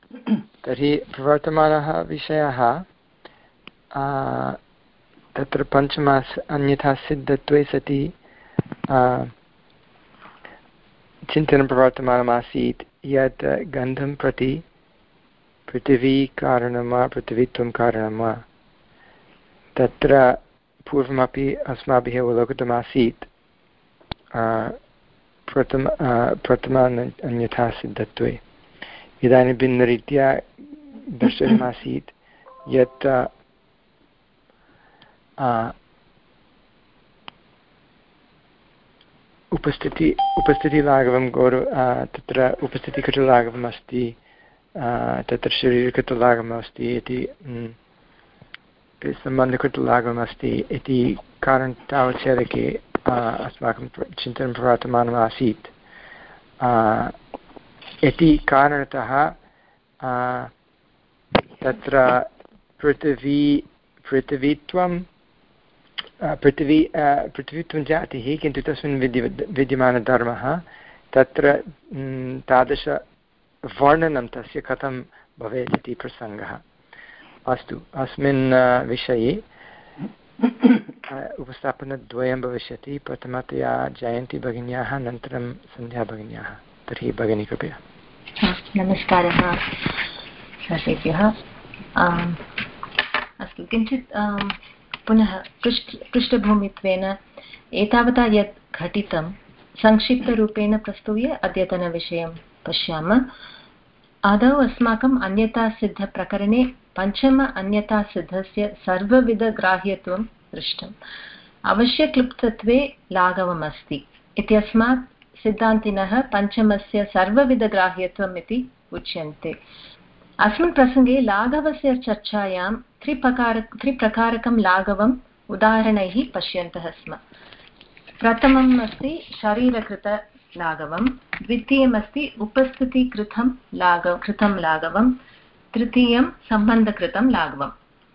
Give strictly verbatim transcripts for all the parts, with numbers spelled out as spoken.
तर्हि प्रवर्तमानः विषयः तत्र पञ्चमास् अन्यथा सिद्धत्वे सति चिन्तनं प्रवर्तमानमासीत् यत् गन्धं प्रति पृथिवी कारणं वा पृथिवीत्वं कारणं वा तत्र पूर्वमपि अस्माभिः अवलोकितमासीत् प्रथम प्रथम अन्यथा सिद्धत्वे। इदानीं भिन्नरीत्या दर्शनमासीत् यत् उपस्थिति उपस्थितिलाघवं गौरव तत्र उपस्थितिकृतलाघवम् अस्ति, तत्र शरीरकृतलाघवम् अस्ति इति सम्बन्धकृतलाघवम् अस्ति इति कारणतावच्छेदके अस्माकं चिन्तनं प्रवर्तमानम् आसीत्। इति कारणतः तत्र पृथिवी पृथिवीत्वं पृथिवी पृथिवीत्वं जातिः, किन्तु तस्मिन् विद्य विद्यमानधर्मः तत्र तादृशवर्णनं तस्य कथं भवेत् इति प्रसङ्गः। अस्तु, अस्मिन् विषये उपस्थापनद्वयं भविष्यति। प्रथमतया जयन्ती भगिन्याः, अनन्तरं सन्ध्या भगिन्याः। तर्हि भगिनी कृपया। नमस्कारः सर्वेभ्यः। अस्तु, किञ्चित् पुनः पृष्ठ पृष्ठभूमित्वेन एतावता यत् घटितं संक्षिप्तरूपेण प्रस्तूय अद्यतनविषयं पश्यामः। आदौ अस्माकम् अन्यतासिद्धप्रकरणे पञ्चम अन्यतासिद्धस्य सर्वविधग्राह्यत्वं दृष्टम्। अवश्यक्लुप्तत्वे लाघवमस्ति इत्यस्मात् सिद्धान्तिनः पञ्चमस्य सर्वविधग्राह्यत्वम् इति उच्यन्ते। अस्मिन् प्रसङ्गे लाघवस्य चर्चायां त्रिप्रकार त्रिप्रकारकं लाघवम् उदाहरणैः पश्यन्तः स्म। प्रथमम् अस्ति शरीरकृतलाघवं, द्वितीयमस्ति उपस्थितिकृतं लाघव कृतं लाघवं, तृतीयं सम्बन्धकृतं लाघवम्।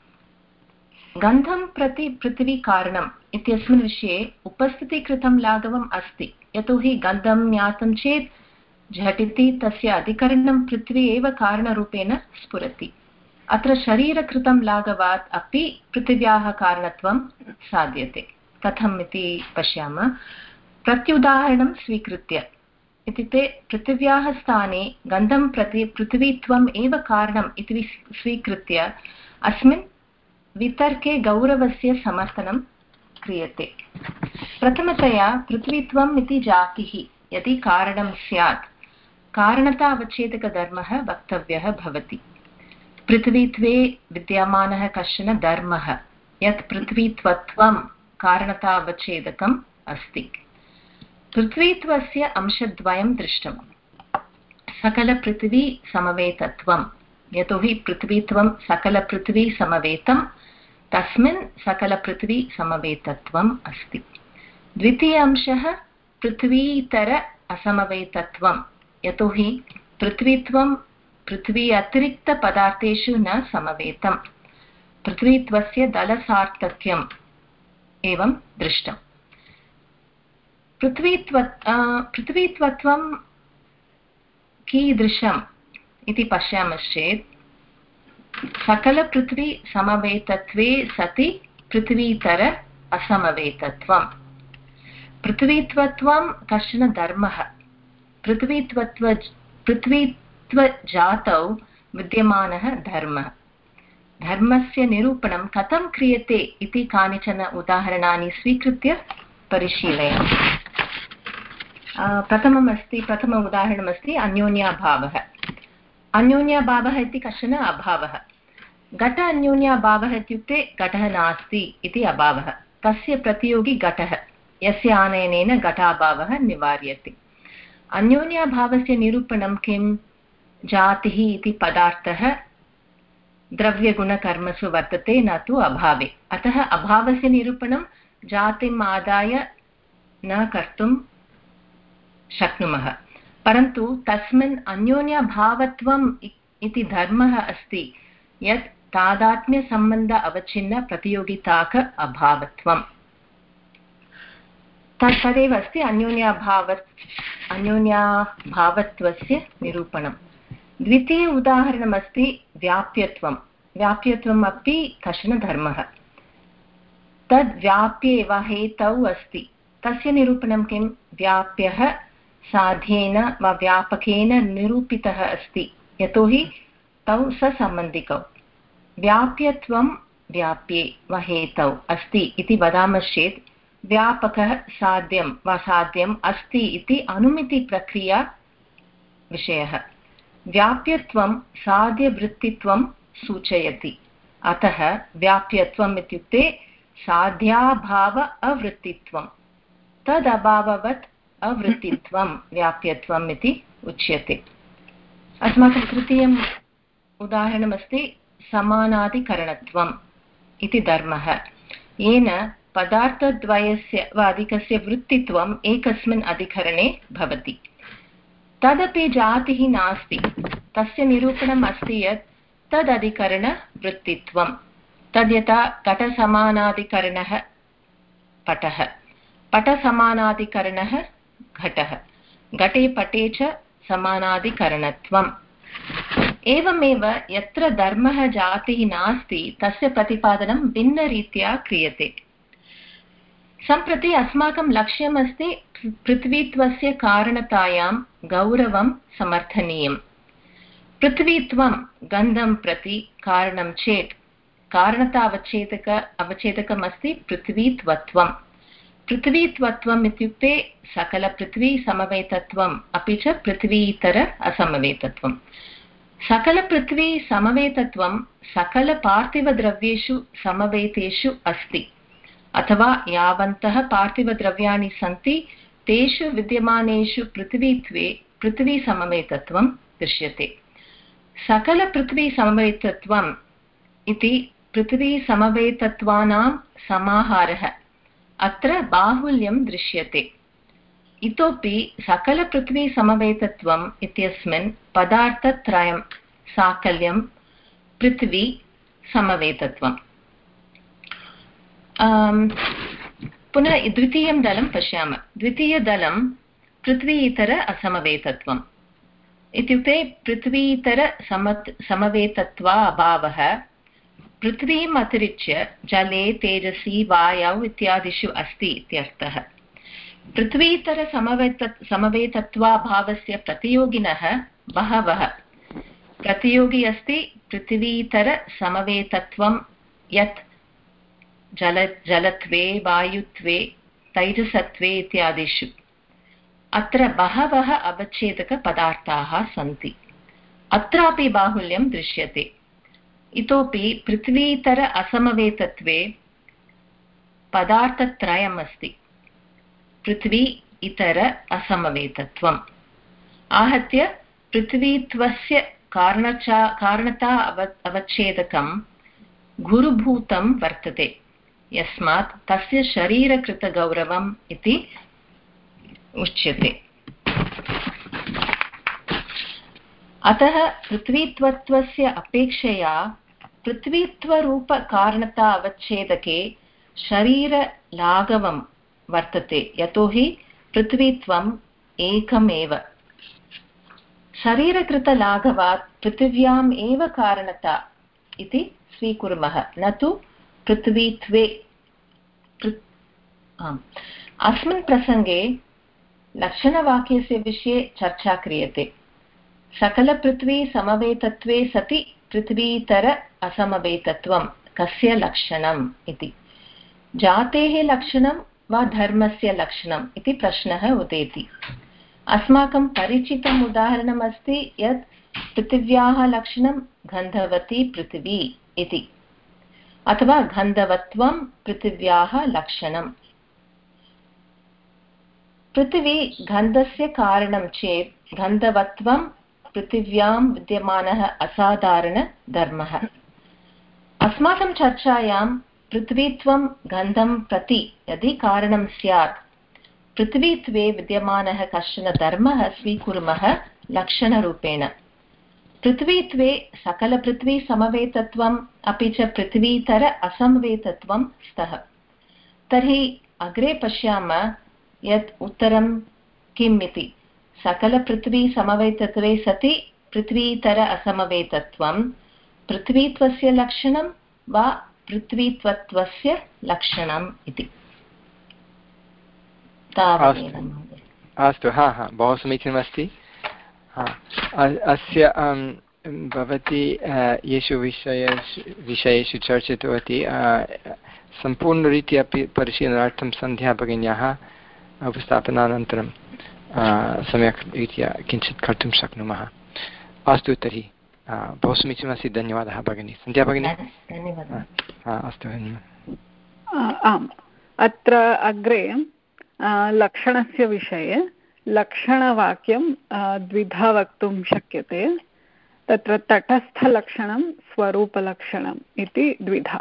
गन्धं प्रति पृथिवी कारणम् इत्यस्मिन् विषये उपस्थितिकृतं लाघवम् अस्ति, यतोहि गन्धं ज्ञातं चेत् झटिति तस्य अधिकरणं पृथ्वी एव कारणरूपेण स्फुरति। अत्र शरीरकृतं लाघवात् अपि पृथिव्याः कारणत्वं साध्यते। कथम् इति पश्यामः। प्रत्युदाहरणं स्वीकृत्य, इत्युक्ते पृथिव्याः स्थाने गन्धं प्रति पृथिवीत्वम् एव कारणम् इति स्वीकृत्य अस्मिन् वितर्के गौरवस्य समर्थनं क्रियते। प्रथमतया पृथ्वीत्वम् इति जातिः यदि कारणं स्यात् कारणतावच्छेदकधर्मः वक्तव्यः भवति। पृथ्वीत्वे विद्यमानः कश्चन धर्मः यत् पृथ्वीत्वत्वं कारणतावच्छेदकम् अस्ति। पृथ्वीत्वस्य अंशद्वयं दृष्टम्। सकलपृथिवी समवेतत्वं, यतोहि पृथ्वीत्वं सकलपृथिवी समवेतं, तस्मिन् सकलपृथिवी समवेतत्वम् अस्ति। द्वितीय अंशः पृथ्वीतर असमवेतत्वं, यतोहि पृथ्वीत्वं पृथ्वी अतिरिक्तपदार्थेषु न समवेतं। पृथ्वीत्वस्य दलसार्थक्यम् एवं दृष्टम्। पृथ्वीत्व पृथ्वीत्वत्वं कीदृशम् इति पश्यामश्चेत् सकलपृथ्वी समवेतत्वे सति पृथ्वीतर असमवेतत्वम्। पृथ्वीत्वत्वं कश्चन धर्मः। पृथ्वीत्वत्व पृथ्वीत्वजातौ विद्यमानः धर्मः। धर्मस्य निरूपणं कथं क्रियते इति कानिचन उदाहरणानि स्वीकृत्य परिशीलयामः। प्रथमम् अस्ति प्रथम उदाहरणमस्ति अन्योन्याभावः। अन्योन्याभावः इति कश्चन अभावः। घट अन्योन्याभावः इत्युक्ते घटः नास्ति इति अभावः। तस्य प्रतियोगी घटः, यस्य आनयनेन घटाभावः निवार्यते। अन्योन्याभावस्य निरूपणं किं? जातिः इति पदार्थः द्रव्यगुणकर्मसु वर्तते, न तु अभावे। अतः अभावस्य निरूपणं जातिम् आदाय न कर्तुं शक्नुमः। परन्तु तस्मिन् अन्योन्यभावत्वम् इति धर्मः अस्ति यत् तादात्म्यसम्बन्ध अवच्छिन्न प्रतियोगिताक अभावत्वम्। तदेव अस्ति अन्योन्याभाव अन्योन्याभावत्वस्य निरूपणम्। द्वितीय उदाहरणमस्ति व्याप्यत्वं। व्याप्यत्वम् अपि कश्चन धर्मः। तद् व्याप्ये वा हेतौ अस्ति। तस्य निरूपणं किं? व्याप्यः साध्येन वा व्यापकेन निरूपितः अस्ति, यतोहि तौ ससम्बन्धिकौ। व्याप्यत्वं व्याप्ये वा हेतौ अस्ति इति वदामश्चेत् व्यापकः साध्यं वा साध्यम् अस्ति इति अनुमितिप्रक्रिया विषयः। व्याप्यत्वं साध्यवृत्तित्वं सूचयति। अतः व्याप्यत्वम् इत्युक्ते साध्याभाव अवृत्तित्वं। तदभाववत् अवृत्तित्वं व्याप्यत्वम् इति उच्यते। अस्माकं तृतीयम् उदाहरणमस्ति समानाधिकरणत्वम् इति धर्मः, येन पदार्थद्वयस्य वा अधिकस्य वृत्तित्वम् एकस्मिन् अधिकरणे भवति। तदपि जातिः नास्ति। तस्य निरूपणम् अस्ति यत् तदधिकरणवृत्तित्वं। तद् यथा घटसमानाधिकरणः पटः, पटसमानाधिकरणः घटः, घटे पटे च समानाधिकरणत्वम्। एवमेव यत्र धर्मः जातिः नास्ति तस्य प्रतिपादनं भिन्नरीत्या क्रियते। सम्प्रति अस्माकं लक्ष्यमस्ति पृथ्वीत्वस्य कारणतायां गौरवं समर्थनीयम्। पृथ्वीत्वं गन्धं प्रति कारणं चेत् कारणतावच्छेदक अवच्छेदकमस्ति पृथ्वीत्वत्वं। पृथ्वीत्वत्वम् इत्युक्ते सकलपृथ्वी समवेतत्वम् अपि च पृथ्वीतर असमवेतत्वम्। सकलपृथ्वी समवेतत्वं सकलपार्थिवद्रव्येषु समवेतेषु अस्ति, अथवा यावन्तः पार्थिवद्रव्याणि सन्ति तेषु विद्यमानेषु पृथ्वीत्वे पृथ्वीसमवेतत्वं दृश्यते। सकलपृथ्वीसमवेतत्वम् इति पृथ्वीसमवेतत्वानां समाहारः। अत्र बाहुल्यं दृश्यते। इतोपि सकलपृथ्वीसमवेतत्वम् इत्यस्मिन् पदार्थत्रयं साकल्यं पृथ्वी समवेतत्वम्। पुनः द्वितीयं दलं पश्यामः। द्वितीयदलं पृथ्वी इतर असमवेतत्वम् इत्युक्ते पृथ्वीतर सम समवेतत्वा अभावः पृथ्वीम् अतिरिच्य जले तेजसि वायौ इत्यादिषु अस्ति इत्यर्थः। पृथ्वीतर समवेत समवेतत्वाभावस्य प्रतियोगिनः बहवः। प्रतियोगी अस्ति पृथ्वीतर समवेतत्वं यत् जल जलत्वे वायुत्वे तैजसत्वे इत्यादिषु। अत्र बहवः अवच्छेदकपदार्थाः सन्ति। अत्रापि बाहुल्यं दृश्यते। इतोपि पृथ्वीतर असमवेतत्वे पदार्थत्रयम् अस्ति। पृथ्वी इतर असमवेतत्वम् आहत्य पृथ्वीत्वस्य कारणचा कारणता अव अवच्छेदकं गुरुभूतं वर्तते, यस्मात् तस्य शरीरकृतगौरवम् इति उच्यते। अतः पृथ्वीत्वत्वस्य अपेक्षया पृथ्वीत्वरूपकारणता अवच्छेदके शरीरलाघवं वर्तते, यतोहि पृथ्वीत्वम् एकमेव। शरीरकृतलाघवात् पृथिव्याम् एव कारणता इति स्वीकुर्मः, न तु पृथ्वीत्वे। अस्मिन् प्रसङ्गे लक्षणवाक्यस्य विषये चर्चा क्रियते। सकलपृथ्वी समवेतत्वे सति पृथ्वीतर असमवेतत्वं कस्य लक्षणम् इति। जातेः लक्षणं वा धर्मस्य लक्षणम् इति प्रश्नः उदेति। अस्माकं परिचितम् उदाहरणम् अस्ति यत् पृथिव्याः लक्षणं गन्धवती पृथिवी इति, अथवा गन्धवत्वं पृथिव्याः लक्षणम्। पृथिवी गन्धस्य कारणं चेत् गन्धवत्वं पृथिव्यां विद्यमानः असाधारणधर्मः। अस्माकं चर्चायां पृथ्वीत्वं गन्धं प्रति यदि कारणं स्यात्, पृथ्वीत्वे विद्यमानः कश्चन धर्मः स्वीकुर्मः लक्षणरूपेण। पृथ्वीत्वे सकलपृथ्वी समवेतत्वम् अपि च पृथ्वीतर असमवेतत्वं स्तः। तर्हि अग्रे पश्यामः यत् उत्तरं किम् इति। सकलपृथ्वी समवेतत्वे सति पृथ्वीतर असमवेतत्वं पृथ्वीत्वस्य लक्षणं वा पृथ्वीत्वत्वस्य लक्षणम् इति। अस्तु, हा हा बहु समीचीनमस्ति। अस्य भवती येषु विषयेषु विषयेषु चर्चितवती सम्पूर्णरीत्या अपि परिशीलनार्थं सन्ध्या भगिन्याः उपस्थापनानन्तरं सम्यक् रीत्या किञ्चित् कर्तुं शक्नुमः। अस्तु तर्हि बहु समीचीनमस्ति, धन्यवादः भगिनी। सन्ध्या भगिनी। अस्तु आम्, अत्र अग्रे लक्षणस्य विषये लक्षणवाक्यं द्विधा वक्तुं शक्यते। तत्र तटस्थलक्षणं स्वरूपलक्षणम् इति द्विधा।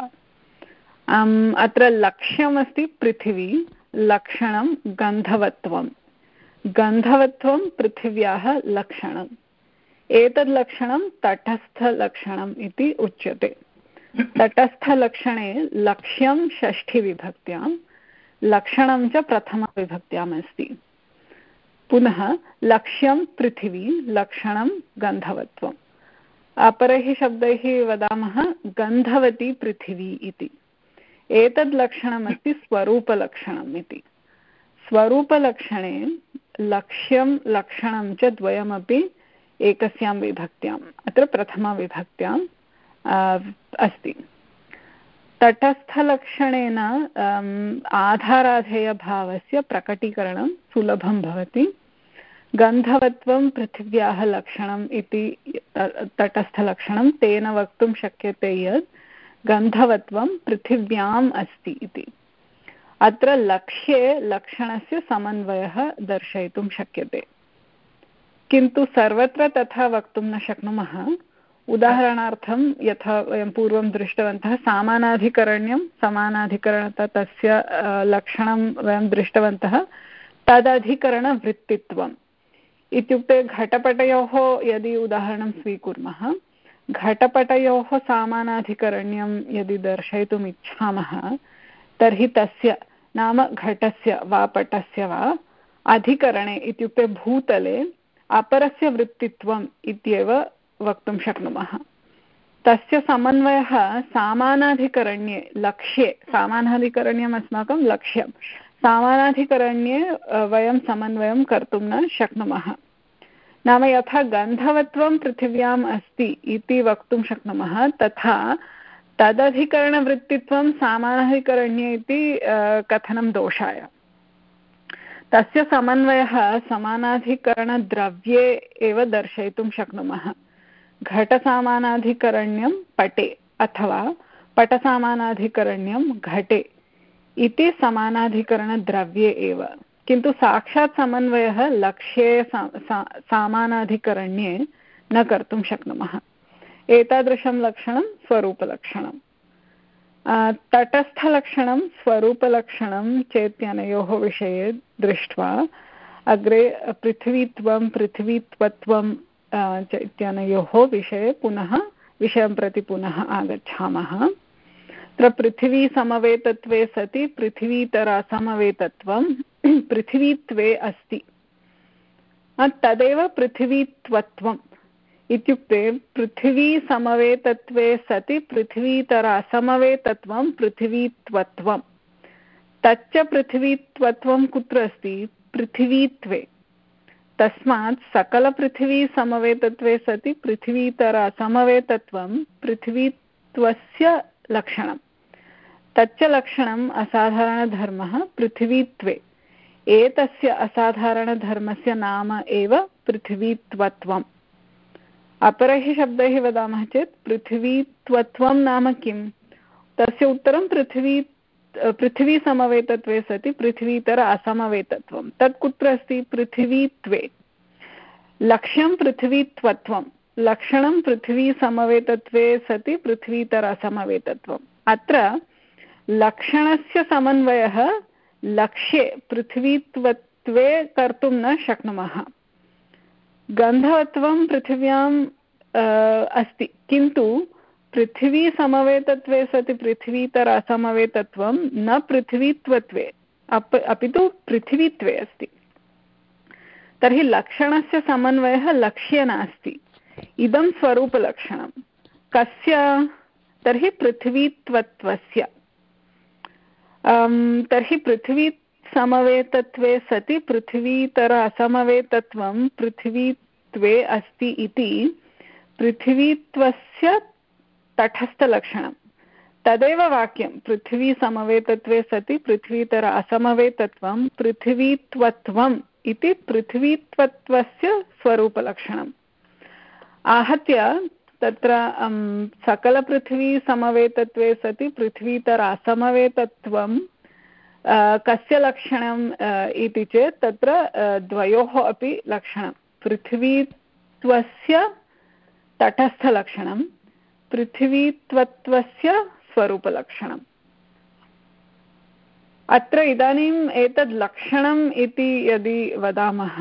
अत्र लक्ष्यमस्ति पृथिवी, लक्षणं गन्धवत्वं। गन्धवत्वं पृथिव्याः लक्षणम्। एतद् लक्षणं तटस्थलक्षणम् इति उच्यते। तटस्थलक्षणे लक्ष्यं षष्ठीविभक्त्यां, लक्षणं च प्रथमाविभक्त्याम् अस्ति। पुनः लक्ष्यं पृथिवी, लक्षणं गन्धवत्वम्। अपरैः शब्दैः वदामः गन्धवती पृथिवी इति। एतद् लक्षणमस्ति स्वरूपलक्षणम् इति। स्वरूपलक्षणे लक्ष्यं लक्षणं च द्वयमपि एकस्यां विभक्त्याम्, अत्र प्रथमाविभक्त्याम् अस्ति। तटस्थलक्षणेन आधाराधेयभावस्य प्रकटीकरणं सुलभं भवति। गन्धवत्वं पृथिव्याः लक्षणम् इति तटस्थलक्षणं, तेन वक्तुं शक्यते यत् गन्धवत्वं पृथिव्याम् अस्ति इति। अत्र लक्ष्ये लक्षणस्य समन्वयः दर्शयितुं शक्यते, किन्तु सर्वत्र तथा वक्तुं न शक्नुमः। उदाहरणार्थं यथा वयं पूर्वं दृष्टवन्तः समानाधिकरण्यं, समानाधिकरणता तस्य लक्षणं वयं दृष्टवन्तः तदधिकरणवृत्तित्वम् इत्युक्ते घटपटयोः यदि उदाहरणं स्वीकुर्मः, घटपटयोः समानाधिकरण्यं यदि दर्शयितुम् इच्छामः तर्हि तस्य नाम घटस्य वा पटस्य वा अधिकरणे इत्युक्ते भूतले अपरस्य वृत्तित्वम् इत्येव वक्तुं शक्नुमः। तस्य समन्वयः समानाधिकरण्ये लक्ष्ये, समानाधिकरण्यम् अस्माकं लक्ष्यं, समानाधिकरण्ये वयं समन्वयं कर्तुं न शक्नुमः। नाम यथा गन्धवत्वं पृथिव्याम् अस्ति इति वक्तुं शक्नुमः, तथा तदधिकरणवृत्तित्वं समानाधिकरण्ये इति कथनं दोषाय। तस्य समन्वयः समानाधिकरणद्रव्ये एव दर्शयितुं शक्नुमः। घटसामानाधिकरण्यं पटे अथवा पटसामानाधिकरण्यं घटे इति समानाधिकरणद्रव्ये एव, किन्तु साक्षात् समन्वयः लक्ष्ये सा, सा, सामानाधिकरण्ये न कर्तुं शक्नुमः। एतादृशं लक्षणं स्वरूपलक्षणं। तटस्थलक्षणं स्वरूपलक्षणं चेत्यनयोः विषये दृष्ट्वा अग्रे पृथ्वीत्वं पृथ्वीत्वत्वं चैत्यनयोः विषये पुनः विषयं प्रति पुनः आगच्छामः। तत्र पृथिवीसमवेतत्वे सति पृथिवीतरासमवेतत्वं पृथिवीत्वे अस्ति, तदेव पृथिवीत्वत्वम् इत्युक्ते पृथिवीसमवेतत्वे सति पृथिवीतरासमवेतत्वं पृथिवीत्वत्वं। तच्च पृथिवीत्वत्वं कुत्र अस्ति? पृथिवीत्वे। तस्मात् सकलपृथिवीसमवेतत्वे सति पृथिवीतरासमवेतत्वं पृथिवीत्वस्य लक्षणं। तच्च लक्षणम् असाधारणधर्मः पृथिवीत्वे। एतस्य असाधारणधर्मस्य नाम एव पृथिवीत्वत्वम्। अपरैः शब्दैः वदामः चेत् पृथिवीत्वत्वं नाम किं? तस्य उत्तरं पृथिवी पृथिवीसमवेतत्वे सति पृथिवीतर असमवेतत्वं। तत् कुत्र अस्ति? पृथिवीत्वे। लक्ष्यं पृथिवीत्वत्वं, लक्षणं पृथिवीसमवेतत्वे सति पृथिवीतर असमवेतत्वम्। अत्र लक्षणस्य समन्वयः लक्ष्ये पृथिवीत्वत्वे कर्तुं न शक्नुमः। गन्धवत्वं पृथिव्याम् अस्ति, किन्तु पृथिवीसमवेतत्वे सति पृथिवीतर असमवेतत्वं न पृथिवीत्वत्वे अप अपि तु पृथिवीत्वे अस्ति। तर्हि लक्षणस्य समन्वयः लक्ष्ये नास्ति, इदं स्वरूपलक्षणं कस्य तर्हि पृथ्वीत्वत्वस्य तर्हि पृथ्वी समवेतत्वे सति पृथ्वीतर असमवेतत्वं पृथ्वीत्वे अस्ति इति पृथ्वीत्वस्य तटस्थलक्षणं तदेव वाक्यं पृथ्वी समवेतत्वे सति पृथ्वीतर असमवेतत्वं पृथ्वीत्वत्वम् इति पृथ्वीत्वत्वस्य स्वरूपलक्षणम् आहत्य तत्र सकलपृथ्वी समवेतत्वे सति पृथ्वीतर असमवेतत्वं कस्य लक्षणम् इति चेत् तत्र द्वयोः अपि लक्षणं पृथ्वीत्वस्य तटस्थलक्षणं पृथ्वीत्वत्वस्य स्वरूपलक्षणम् अत्र इदानीम् एतद् लक्षणम् इति यदि वदामः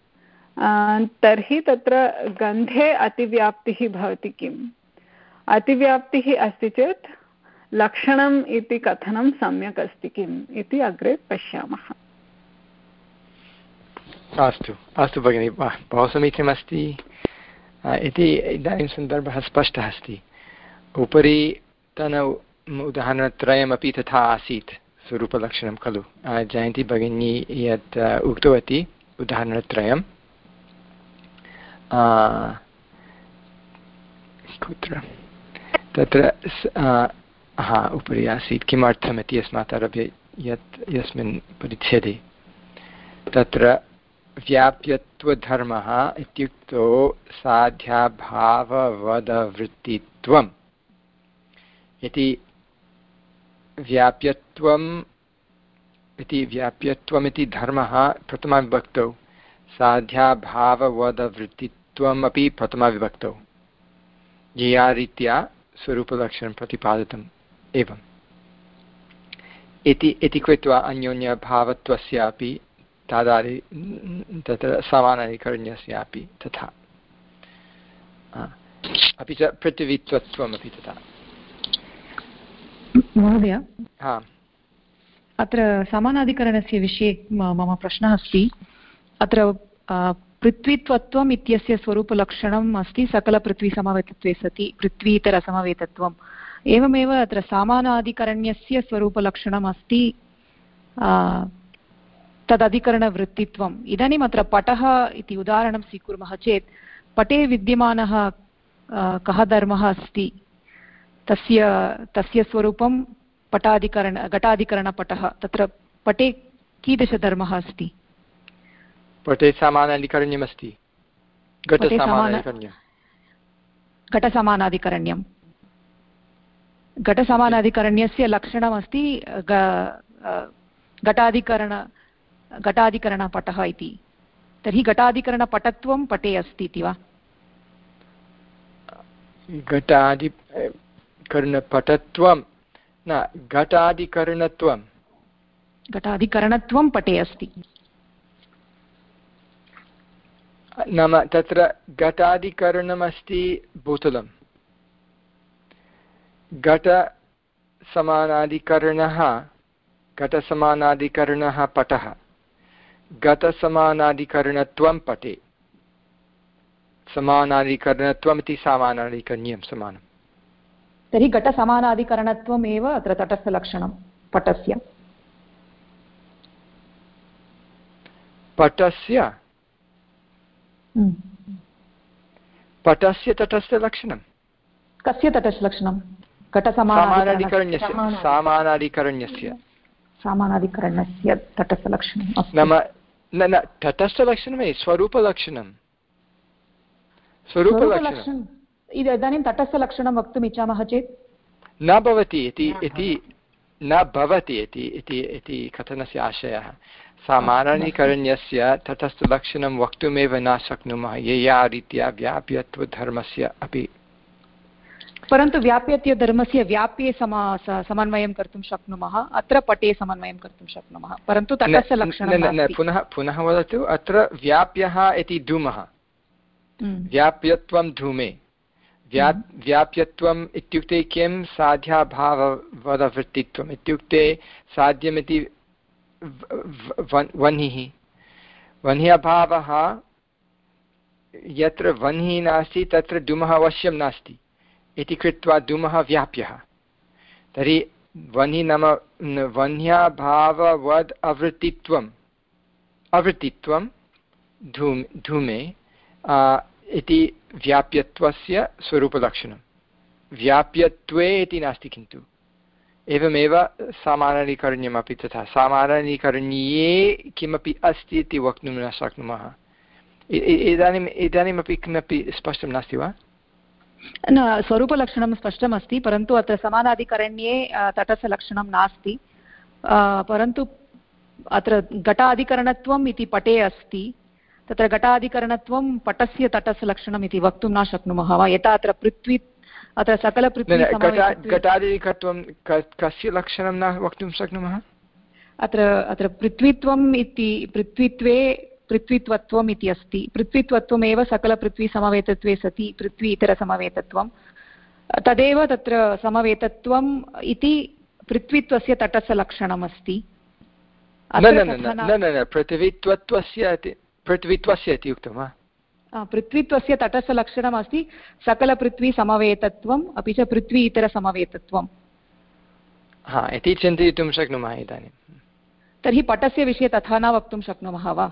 तर्हि तत्र गन्धे अतिव्याप्तिः भवति किम् अतिव्याप्तिः अस्ति चेत् लक्षणम् इति कथनं सम्यक् अस्ति किम् इति अग्रे पश्यामः। अस्तु अस्तु भगिनि बहु समीचीनमस्ति इति इदानीं सन्दर्भः स्पष्टः अस्ति। उपरि तन उदाहरणत्रयमपि तथा आसीत् स्वरूपलक्षणं खलु जयन्ती भगिनी यत् उक्तवती उदाहरणत्रयं कुत्र तत्र हा उपरि आसीत् किमर्थमिति अस्मात् आरभ्य यत् यस्मिन् परिच्छेदे तत्र व्याप्यत्वधर्मः इत्युक्तौ साध्याभाववदवृत्तित्वम् इति व्याप्यत्वम् इति व्याप्यत्वमिति धर्मः प्रथमाविभक्तौ साध्याभाववदवृत्तित्वम् अपि प्रथमाविभक्तौ यया रीत्या स्वरूपलक्षणं प्रतिपादितम् एवम् इति इति कृत्वा अन्योन्यभावत्वस्यापि तादादि तत्र समानाधिकरण्यस्यापि तथा अपि च पृथिवीत्वत्वमपि तथा। महोदय अत्र समानाधिकरणस्य विषये मम प्रश्नः अस्ति। अत्र पृथ्वीत्वत्वम् इत्यस्य स्वरूपलक्षणम् अस्ति सकलपृथ्वीसमवेतत्वे सति पृथ्वीतरसमवेतत्वम् एवमेव अत्र समानाधिकरण्यस्य स्वरूपलक्षणम् अस्ति तदधिकरणवृत्तित्वम्। इदानीम् अत्र पटः इति उदाहरणं स्वीकुर्मः चेत् पटे विद्यमानः कः धर्मः अस्ति तस्य तस्य स्वरूपं पटाधिकरण घटाधिकरणपटः तत्र पटे कीदृशधर्मः अस्ति? पटे समानाधिकरण्यमस्ति घटसमानाधिकरण्यं घटसमानाधिकरण्यं घटसमानाधिकरण्यस्य लक्षणमस्ति घटाधिकरण घटाधिकरणपटः इति। तर्हि घटाधिकरणपटत्वं पटे अस्ति इति वा? घटाधिकरणपटत्वं न घटाधिकरणत्वं घटाधिकरणत्वं पटे अस्ति नाम तत्र घटाधिकरणमस्ति भूतलं घटसमानाधिकरणः घटसमानाधिकरणः पटः घटसमानाधिकरणत्वं पटे समानाधिकरणत्वम् इति समानाधिकरण्यं समानं। तर्हि घटसमानाधिकरणत्वम् एव अत्र तटस्थलक्षणं पटस्य पटस्य पटस्य तटस्थलक्षणं कस्य तटस्थलक्षणं? घटसमानाधिकरण्यस्य समानाधिकरण्यस्य समानाधिकरणस्य तटस्थलक्षणं नाम न न तटस्थलक्षणं स्वरूपलक्षणं स्वरूपलक्षणम् इदानीं तटस्थलक्षणं वक्तुम् इच्छामः चेत् न भवति इति न भवति इति कथनस्य आशयः। सामानाधिकरण्यस्य तटस्थलक्षणं वक्तुमेव न शक्नुमः यया रीत्या व्याप्यत्वधर्मस्य अपि। परन्तु व्याप्यत्वधर्मस्य व्याप्ये समा समन्वयं कर्तुं शक्नुमः अत्र पटे समन्वयं कर्तुं शक्नुमः परन्तु तटस्थलक्षणं पुनः पुनः वदतु अत्र व्याप्यः इति धूमः व्याप्यत्वं धूमे व्या व्याप्यत्वम् इत्युक्ते किं साध्याभाववदवृत्तित्वम् इत्युक्ते साध्यमिति वह्निः वह्न्यभावः यत्र वह्निः नास्ति तत्र धूमः अवश्यं नास्ति इति कृत्वा धूमः व्याप्यः। तर्हि वह्निः नाम वह्न्याभाववद् अवृत्तित्वम् अवृत्तित्वं धूम धूमे इति व्याप्यत्वस्य स्वरूपलक्षणं। व्याप्यत्वे इति नास्ति, किन्तु एवमेव सामान्यीकरण्यमपि तथा। सामान्यीकरण्ये किमपि अस्ति इति वक्तुं न शक्नुमः। इदानीम् इदानीमपि किमपि स्पष्टं नास्ति वा? न, स्वरूपलक्षणं स्पष्टमस्ति, परन्तु अत्र समानाधिकरण्ये तटस्थलक्षणं नास्ति। परन्तु अत्र घटाधिकरणत्वम् इति पटे अस्ति, तत्र घटाधिकरणत्वं पटस्य तटस्थलक्षणम् इति वक्तुं न शक्नुमः वा? यथा अत्र पृथ्वी अत्र सकलपृथ्वी घटाधिकत्वं कस्य लक्षणं न वक्तुं शक्नुमः? अत्र अत्र पृथ्वीत्वम् इति पृथ्वीत्वे पृथ्वीत्वत्वम् इति अस्ति। पृथ्वीत्वत्वमेव सकलपृथ्वीसमवेतत्वे सति पृथ्वी इतरसमवेतत्वं, तदेव तत्र समवेतत्वम् इति पृथ्वीत्वस्य तटस्थलक्षणम् अस्ति। पृथ्वीत्वस्य पृथ्वीत्वस्य इति उक्तं वा? पृथ्वीत्वस्य तटस्थलक्षणम् अस्ति सकलपृथ्वीसमवेतत्वम् अपि च पृथ्वी इतरसमवेतत्वम्। हा, इति चिन्तयितुं शक्नुमः इदानीं। तर्हि पटस्य विषये तथा न वक्तुं शक्नुमः वा?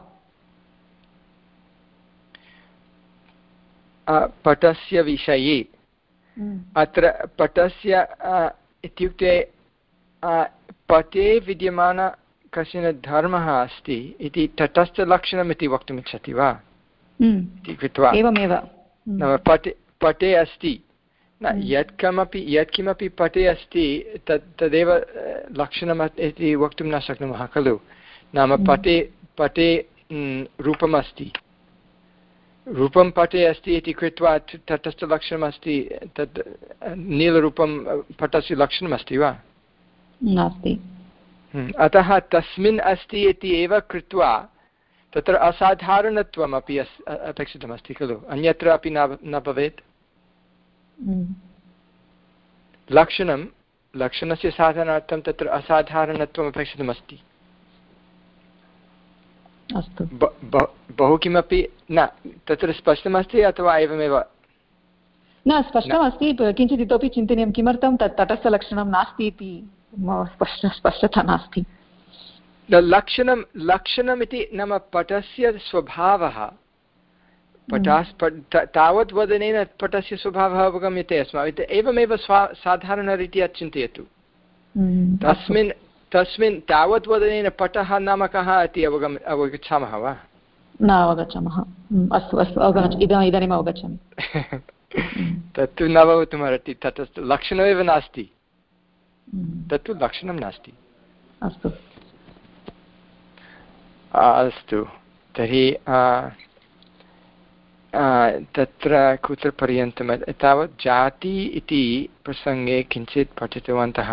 पटस्य विषये अत्र पटस्य इत्युक्ते पटे विद्यमान कश्चन धर्मः अस्ति इति तटस्थलक्षणम् इति वक्तुम् इच्छति वा? इति कृत्वा एवमेव नाम पटे पटे अस्ति न यत्कमपि यत्किमपि पटे अस्ति तत् तदेव लक्षणम् इति वक्तुं न शक्नुमः खलु। नाम पटे पटे रूपम् अस्ति, रूपं पटे अस्ति इति कृत्वा तटस्थलक्षणम् अस्ति, तत् नीलरूपं पटस्य लक्षणमस्ति वा? नास्ति। अतः तस्मिन् अस्ति इति एव कृत्वा तत्र असाधारणत्वमपि अस् अपेक्षितमस्ति खलु, अन्यत्र अपि न न भवेत्। लक्षणं लक्षणस्य साधनार्थं तत्र असाधारणत्वम् अपेक्षितमस्ति। अस्तु, बहु किमपि न तत्र स्पष्टमस्ति अथवा एवमेव? न स्पष्टमस्ति, किञ्चित् इतोपि चिन्तनीयं। किमर्थं तत् तटस्थलक्षणं नास्ति इति स्पष्ट स्पष्टता नास्ति। लक्षणं लक्षणम् इति नाम पटस्य स्वभावः। पटास् तावत् वदनेन पटस्य स्वभावः अवगम्यते अस्माभिः। एवमेव स्वा साधारणरीत्या चिन्तयतु। तस्मिन् तस्मिन् तावत् वदनेन पटः नाम कः इति अवगम् अवगच्छामः वा? न अवगच्छामः। अस्तु अस्तु, अवगच्छ इदानीम् अवगच्छामि। तत्तु न भवितुमर्हति, तत् लक्षणमेव नास्ति, तत्तु लक्षणं नास्ति। अस्तु अस्तु, तर्हि तत्र कुत्र पर्यन्तं तावत् जाति इति प्रसङ्गे किञ्चित् पठितवन्तः।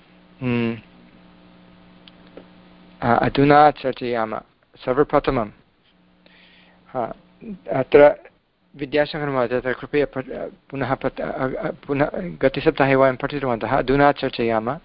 अधुना चर्चयामः। सर्वप्रथमं अत्र विद्यासागरमहोदय तत्र कृपया पुनः पुनः गतसप्ताहे वयं पठितवन्तः। अधुना चर्चयामः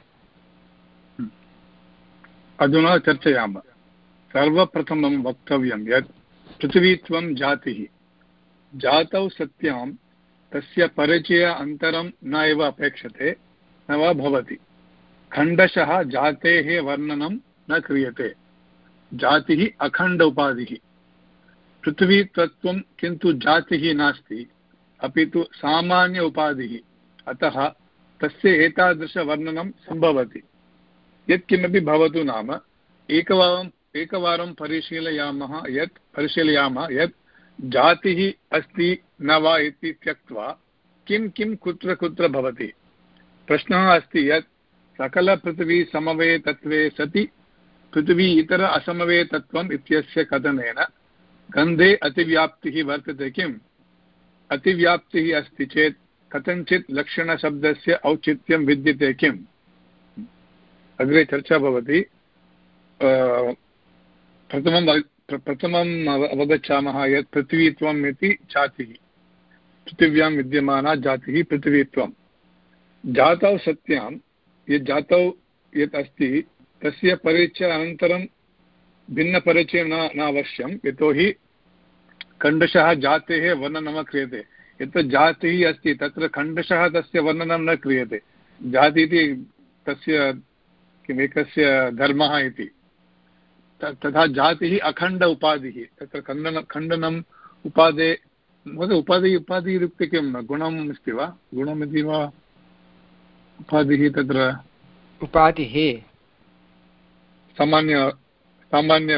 अधुना चर्चयामः सर्वप्रथमं वक्तव्यं यत् पृथिवीत्वं जातिः। जातौ सत्यां तस्य परिचय अन्तरं न एव अपेक्षते न वा भवति। खण्डशः जातेः वर्णनं न क्रियते। जातिः अखण्ड उपाधिः। पृथिवीत्वं किन्तु जातिः नास्ति, अपि तु सामान्य उपाधिः। अतः तस्य एतादृशवर्णनं सम्भवति। यत्किमपि भवतु नाम एकवारं एकवारं परिशीलयामः यत् परिशीलयामः यत् जातिः अस्ति न वा इति त्यक्त्वा किं किं कुत्र कुत्र भवति। प्रश्नः अस्ति यत् सकलपृथिवीसमवेतत्वे सति पृथिवी इतर असमवेतत्वम् इत्यस्य कथनेन गन्धे अतिव्याप्तिः वर्तते किम्? अतिव्याप्तिः अस्ति चेत् कथञ्चित् लक्षणशब्दस्य औचित्यं विद्यते किम्? अग्रे चर्चा भवति। प्रथमं प्रथमम् अवगच्छामः यत् पृथ्वीत्वम् इति जातिः। पृथिव्यां विद्यमाना जातिः पृथ्वीत्वं। जातौ सत्यां यत् जातौ यत् अस्ति तस्य परिचय अनन्तरं भिन्नपरिचयं न न अवश्यं, यतोहि खण्डशः जातेः वर्णनं क्रियते। यत्र जातिः अस्ति तत्र खण्डशः तस्य वर्णनं न क्रियते। जाति इति तस्य किम् एकस्य धर्मः इति। तथा जातिः अखण्ड उपाधिः। तत्र खण्डन खण्डनम् उपाधे महोदय उपाधिः उपाधिः इत्युक्ते किं गुणम् अस्ति वा गुणमिति वा उपाधिः तत्र उपाधिः सामान्य सामान्य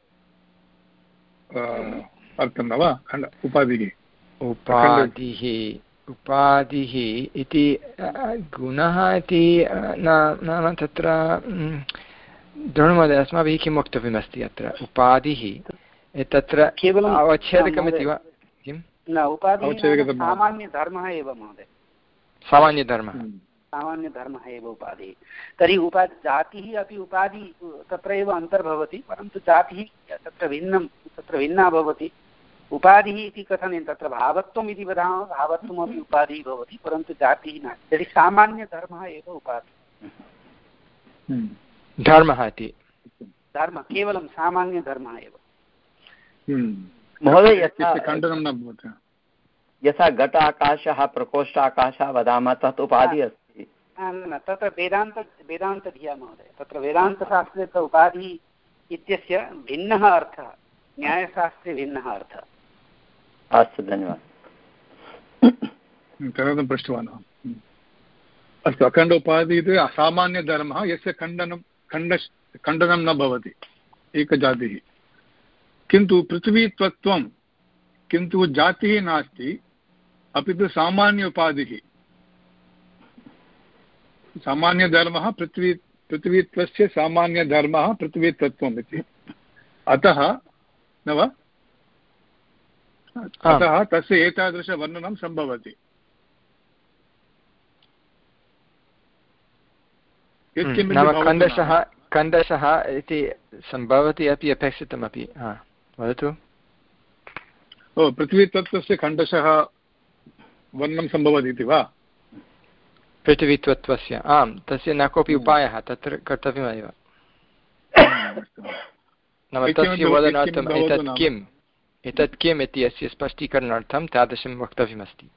अर्थं न वा खण्ड उपाधिः उपाधिः उपाधिः इति गुणः इति नाम तत्र दृढमहोदय अस्माभिः किं वक्तव्यमस्ति अत्र उपाधिः तत्र केवलम् अवच्छेदकमिति वा किं न उपाधिः सामान्यधर्मः एव महोदय सामान्यधर्मः सामान्यधर्मः एव उपाधिः। तर्हि उपा जातिः अपि उपाधि तत्र एव अन्तर्भवति परन्तु जातिः तत्र भिन्नं तत्र भिन्ना भवति। उपाधिः इति कथने तत्र भावत्वम् इति वदामः भावत्वमपि उपाधिः भवति परन्तु जातिः नास्ति। तर्हि सामान्यधर्मः एव उपाधिः धर्मः इति धर्मः केवलं सामान्यधर्मः एव महोदय। यथा खण्डनं न भवति यथा घटाकाशः प्रकोष्ठाकाशः वदामः तत् उपाधिः अस्ति न तत्र वेदान्त वेदान्तधिया महोदय तत्र वेदान्तशास्त्रे तत्र उपाधिः इत्यस्य भिन्नः अर्थः न्यायशास्त्रे भिन्नः अर्थः। अस्तु धन्यवादः। तदर्थं पृष्टवान् अहम्। अस्तु अखण्ड उपाधिः इति असामान्यधर्मः यस्य खण्डनं खण्ड खण्डनं न भवति एकजातिः। किन्तु पृथ्वीत्वत्वं किन्तु जातिः नास्ति अपि तु सामान्य उपाधिः। सामान्यधर्मः पृथ्वी पृथ्वीत्वस्य सामान्यधर्मः पृथ्वीत्वत्वम् इति। अतः न वा अतः तस्य एतादृशवर्णनं सम्भवति। नाम खण्डशः खण्डशः इति सम्भवति अपि अपेक्षितमपि वदतु। ओ पृथ्वीतत्त्वस्य खण्डशः वर्णनं सम्भवति इति वा पृथ्वीत्वस्य आम् तस्य न कोऽपि उपायः तत्र कर्तव्यमेव। नाम तस्य वदनार्थम् एतत् किम् एतत् किम् इति अस्य स्पष्टीकरणार्थं तादृशं वक्तव्यमस्ति।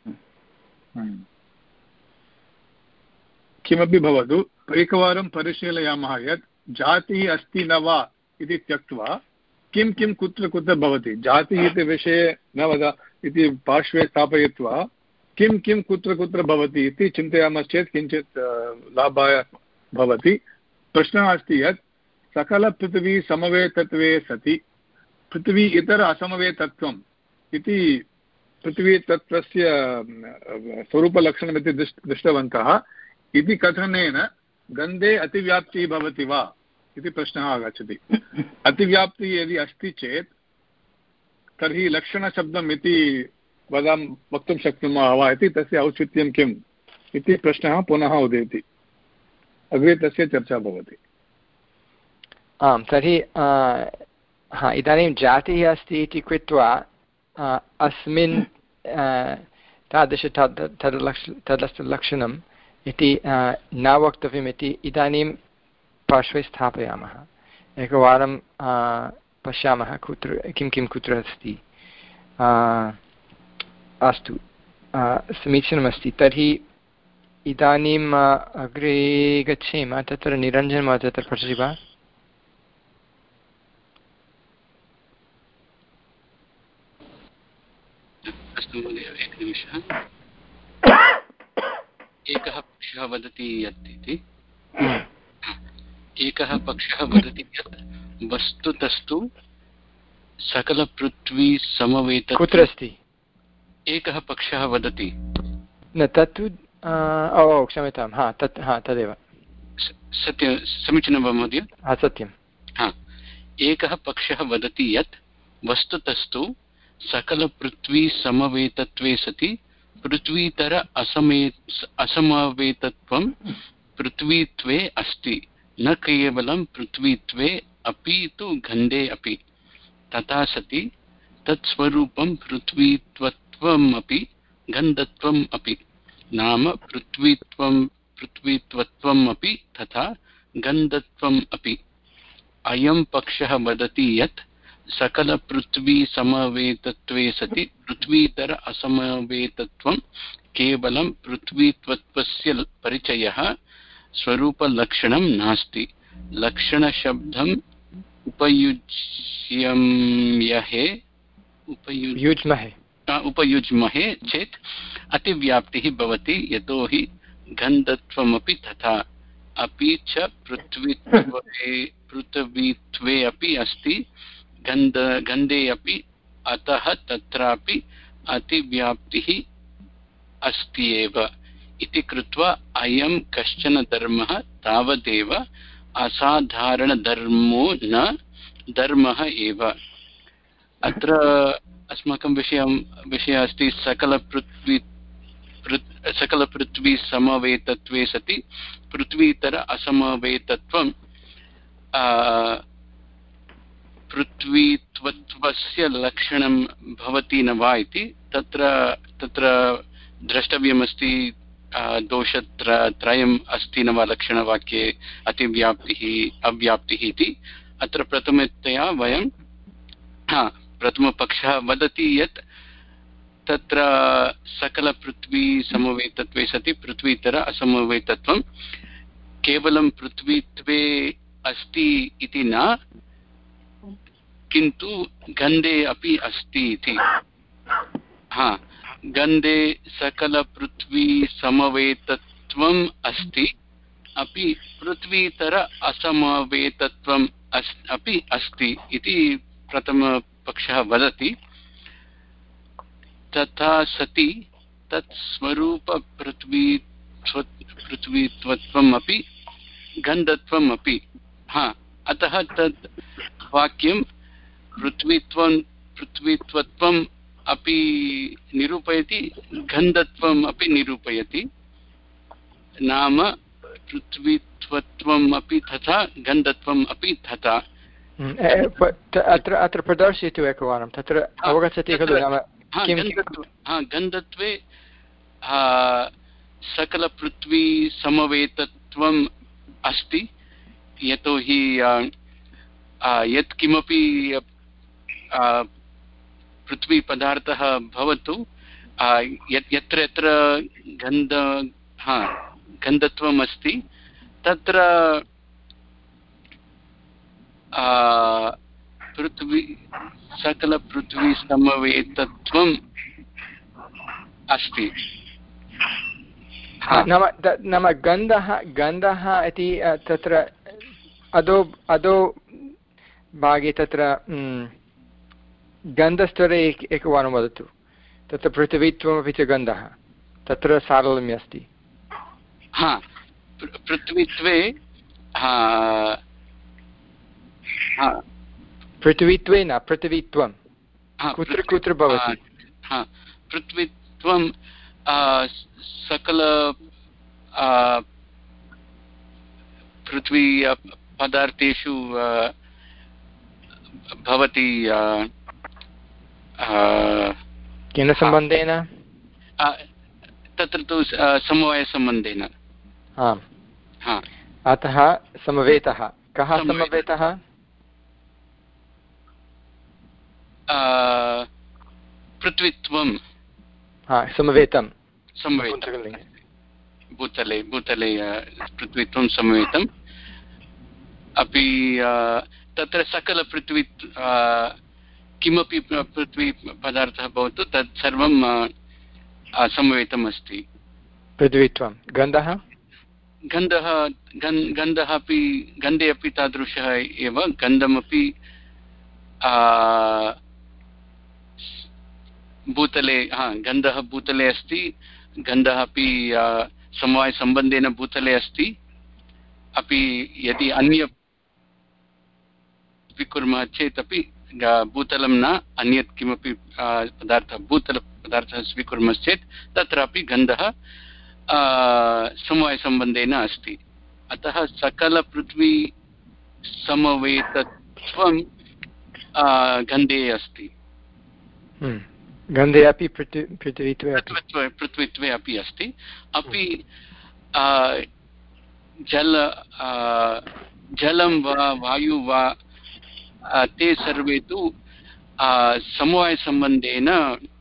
किमपि भवतु एकवारं परिशीलयामः यत् जातिः अस्ति न वा इति त्यक्त्वा किं किं कुत्र कुत्र भवति जातिः इति विषये न वद इति पार्श्वे स्थापयित्वा किं किं कुत्र कुत्र भवति इति चिन्तयामश्चेत् किञ्चित् लाभाय भवति। प्रश्नः अस्ति यत् सकलपृथिवी समवेतत्वे सति पृथिवी इतर असमवेतत्वम् इति पृथिवीतत्त्वस्य स्वरूपलक्षणमिति दृष् दृष्टवन्तः इति कथनेन गन्धे अतिव्याप्तिः भवति वा इति प्रश्नः आगच्छति। अतिव्याप्तिः यदि अस्ति चेत् तर्हि लक्षणशब्दम् इति वदाम वक्तुं शक्नुमः वा इति तस्य औचित्यं किम् इति प्रश्नः पुनः उदेति। अग्रे तस्य चर्चा भवति। आम् तर्हि हा इदानीं जातिः अस्ति इति कृत्वा अस्मिन् तादृश तद् तदलक्षणम् इति न वक्तव्यमिति इदानीं पार्श्वे स्थापयामः। एकवारं पश्यामः कुत्र किं किं कुत्र अस्ति। अस्तु समीचीनमस्ति। तर्हि इदानीम् अग्रे गच्छेम। तत्र निरञ्जन महोदय तत्र पठति वा? अस्तु महोदय एकनिमिषः। एकः पक्षः वदति यत् इति एकः पक्षः वदति यत् वस्तुतस्तु सकलपृथ्वी समवेत। कुत्र अस्ति? एकः पक्षः वदति न तत्तु ओ क्षम्यतां हा तत् हा तदेव सत्यं समीचीनं वा महोदय? हा सत्यं। हा एकः पक्षः वदति यत् वस्तुतस्तु सकलपृथ्वी समवेतत्वे सति पृथ्वीतर असमे असमवेतत्वं पृथ्वीत्वे अस्ति न केवलं पृथ्वीत्वे अपि तु गन्धे अपि। तथा सति तत्स्वरूपं पृथ्वीत्वत्वम् अपि गन्धत्वम् अपि। नाम पृथ्वीत्वं पृथ्वीत्वत्वम् अपि तथा गन्धत्वम् अपि। अयं पक्षः वदति यत् सकलपृथ्वी समवेतत्वे सति पृथ्वीतर असमवेतत्वं केवलं पृथ्वीत्वस्य परिचयः स्वरूपलक्षणं नास्ति। लक्षणशब्दम् उपयुज्यमहे उपयुज्महे उपयुज्महे चेत् अतिव्याप्तिः भवति, यतोहि गन्धत्वमपि तथा। अपि च पृथ्वीत्वे पृथ्वीत्वे अपि अस्ति, गन्ध गन्धे अपि, अतः तत्रापि अतिव्याप्तिः अस्ति एव इति कृत्वा अयं कश्चन धर्मः तावदेव असाधारणधर्मो न धर्मः एव। अत्र अस्माकं विषयं विषयः अस्ति सकलपृथ्वी सकलपृथ्वी समवेतत्वे सति पृथ्वीतर असमवेतत्वं पृथ्वीत्वस्य लक्षणं भवति न वा इति तत्र तत्र द्रष्टव्यमस्ति। दोषत्रयम् अस्ति न वा लक्षणवाक्ये, अतिव्याप्तिः अव्याप्तिः इति। अत्र प्रथमतया वयं हा प्रथमपक्षः वदति यत् तत्र सकलपृथ्वी समवेतत्वे सति पृथ्वीतर असमवेतत्वं केवलं पृथ्वीत्वे अस्ति इति न, किन्तु गन्धे अपि अस्ति इति। हा गन्धे सकलपृथ्वी समवेतत्वम् अस्ति, अपि पृथ्वीतर असमवेतत्वम् अपि अस्ति इति प्रथमपक्षः वदति। तथा सति तत् स्वरूपपृथ्वी पृथ्वीत्वम् अपि गन्धत्वम् अपि। हा अतः तत् वाक्यं पृथ्वीत्वं पृथ्वीत्वम् अपि निरूपयति, गन्धत्वम् अपि निरूपयति। नाम पृथ्वीत्वम् अपि तथा गन्धत्वम् अपि तथा। अत्र अत्र प्रदर्शयतु एकवारं, तत्र अवगच्छति खलु? नाम गन्धत्वे सकलपृथ्वी समवेतत्वम् अस्ति, यतोहि यत्किमपि पृथ्वीपदार्थः भवतु, यत्र यत्र गन्ध हा गन्धत्वम् अस्ति तत्र पृथ्वी सकलपृथ्वी समवेतत्वम् अस्ति। नाम नाम गन्धः गन्धः इति तत्र अधो अधो भागे तत्र गन्धस्तरे एकवारं वदतु। तत्र पृथ्वीत्वमपि च गन्धः, तत्र सारल्यम् अस्ति। हा पृथ्वीत्वे पृथ्वीत्वे न पृथ्वीत्वं कुत्र कुत्र भवति? पृथ्वीत्वं सकल पृथ्वी पदार्थेषु भवति। केन सम्बन्धेन? तत्र तु समवायसम्बन्धेन। आम्, अतः समवेतः। कः समवेतः? पृथ्वीत्वं समवेतं समवेतं भूतले भूतले पृथ्वीत्वं समवेतम् अपि। तत्र सकलपृथ्वी किमपि पृथ्वी पदार्थः भवतु तत् सर्वं समवेतम् अस्ति। पृथ्वीत्वं गन्धः गन्धः गन्धः अपि गन्धे अपि तादृशः एव। गन्धमपि भूतले हा गन्धः भूतले अस्ति, गन्धः अपि समवायसम्बन्धेन भूतले अस्ति। अपि यदि अन्य स्वीकुर्मः चेत् अपि भूतलं न अन्यत् किमपि पदार्थः भूतलपदार्थः स्वीकुर्मश्चेत् तत्रापि गन्धः समवायसम्बन्धेन अस्ति। अतः सकलपृथ्वी समवेतत्वं गन्धे अस्ति। गन्धे अपि पृथ्वीत्वे पृथ्वीत्वे अपि अस्ति। अपि जल जलं वा वायु वा ते सर्वे तु समवायसम्बन्धेन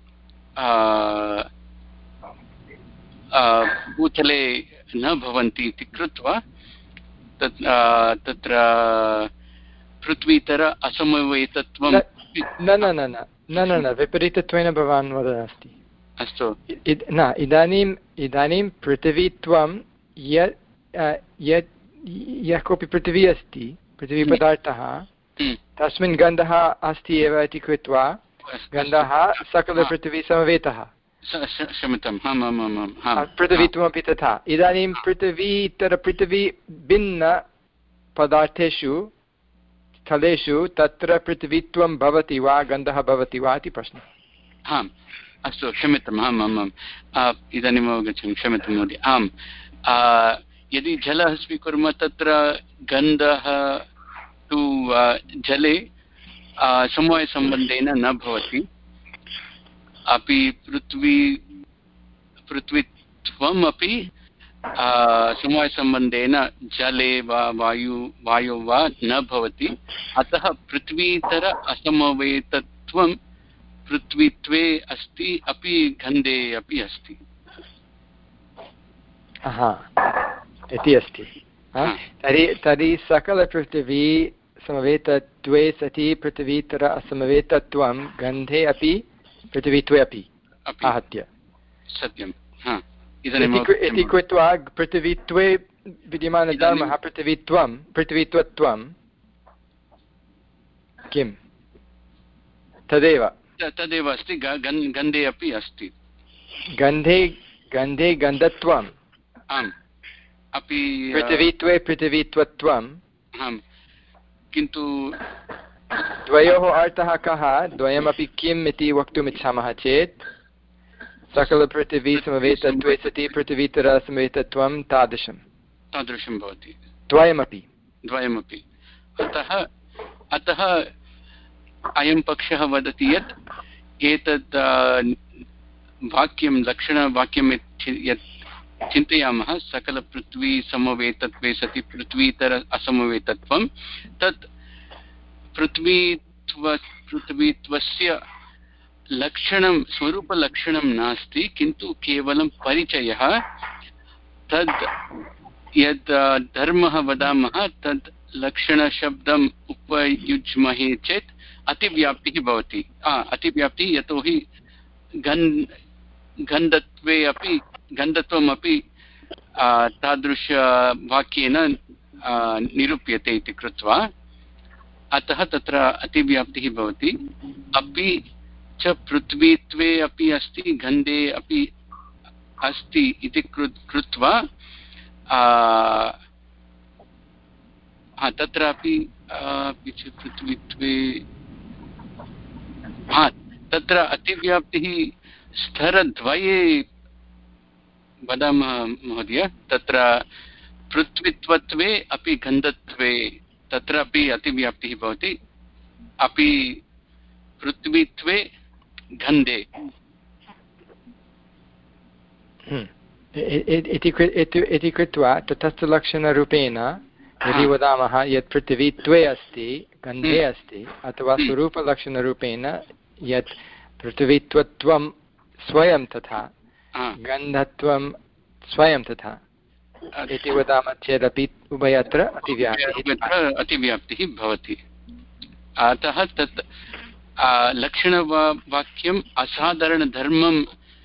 भूतले न भवन्ति इति कृत्वा तत् तत्र पृथ्वीतर असमवेतत्वं न न न न न न विपरीतत्वेन भवान् वदन् अस्ति। अस्तु न इदानीम् इदानीं पृथिवीत्वं यत् यत् यः कोऽपि पृथिवी अस्ति पृथिवीपदार्थः तस्मिन् गन्धः अस्ति एव इति कृत्वा गन्धः सकलपृथिवी समवेतः। क्षम्यताम् पृथिवीत्वमपि तथा। इदानीं पृथिवीतरपृथिवी भिन्नपदार्थेषु स्थलेषु तत्र पृथिवीत्वं भवति वा गन्धः भवति वा इति प्रश्नः। आम् अस्तु क्षम्यताम् आम् आम् आम् इदानीम् अवगच्छामि क्षम्यतां महोदय। आम् यदि जलः स्वीकुर्मः तत्र गन्धः तु जले समवायसम्बन्धेन न भवति अपि पृथ्वी पृथ्वीत्वम् अपि समवायसम्बन्धेन जले वा वायु वायु वा न भवति अतः पृथ्वीतर असमवेतत्वं पृथ्वीत्वे अस्ति अपि गन्धे अपि अस्ति इति अस्ति। तर्हि तर्हि सकलपृथिवी समवेतत्वे सति पृथ्वीतर असमवेतत्वं गन्धे अपि पृथ्वीत्वे अपि आहत्य सत्यं इति कृत्वा पृथ्वीत्वे विद्यमानधर्मः पृथ्वीत्वं पृथ्वीत्वत्वं किं तदेव तदेव अस्ति गन्धे अपि अस्ति गन्धे गन्धे गन्धत्वम् आम् अपि पृथिवीत्वे पृथिवीत्वत्वम् आम् किन्तु द्वयोः अर्थः कः द्वयमपि किम् इति वक्तुम् इच्छामः चेत् सकलपृथिवी समवेतत्वे सति पृथिवीतर समवेतत्वं तादृशं तादृशं भवति द्वयमपि द्वयमपि अतः अतः अयं पक्षः वदति यत् एतत् वाक्यं लक्षणवाक्यं यत् चिन्तयामः सकलपृथ्वी समवेतत्वे सति पृथ्वीतर असमवेतत्वं तत् पृथ्वीत्व पृथ्वीत्वस्य लक्षणं स्वरूपलक्षणं नास्ति किन्तु केवलं परिचयः तद् यद् धर्मः वदामः तद् लक्षणशब्दम् उपयुज्महे चेत् अतिव्याप्तिः भवति अतिव्याप्तिः यतोहि गन् गन्धत्वे अपि गन्धत्वमपि तादृशवाक्येन निरूप्यते इति कृत्वा अतः तत्र अतिव्याप्तिः भवति अपि च पृथ्वीत्वे अपि अस्ति गन्धे अपि अस्ति इति कृत्वा तत्रापि पृथ्वीत्वे तत्र अतिव्याप्तिः स्तरद्वये वदामः महोदय तत्र पृथ्वीत्वत्वे अपि गन्धत्वे तत्रापि अतिव्याप्तिः भवति अपि पृथ्वीत्वे गन्धे इति कृत्वा तटस्थलक्षणरूपेण यदि वदामः यत् पृथिवीत्वे अस्ति गन्धे अस्ति अथवा स्वरूपलक्षणरूपेण यत् पृथ्वीत्वत्वं स्वयं तथा गन्धत्वं स्वयं तथा इति वदामः चेदपि उभयत्र अतिव्याप्तिः अतिव्याप्तिः भवति अतः तत् लक्षणवाक्यम् असाधारणधर्मं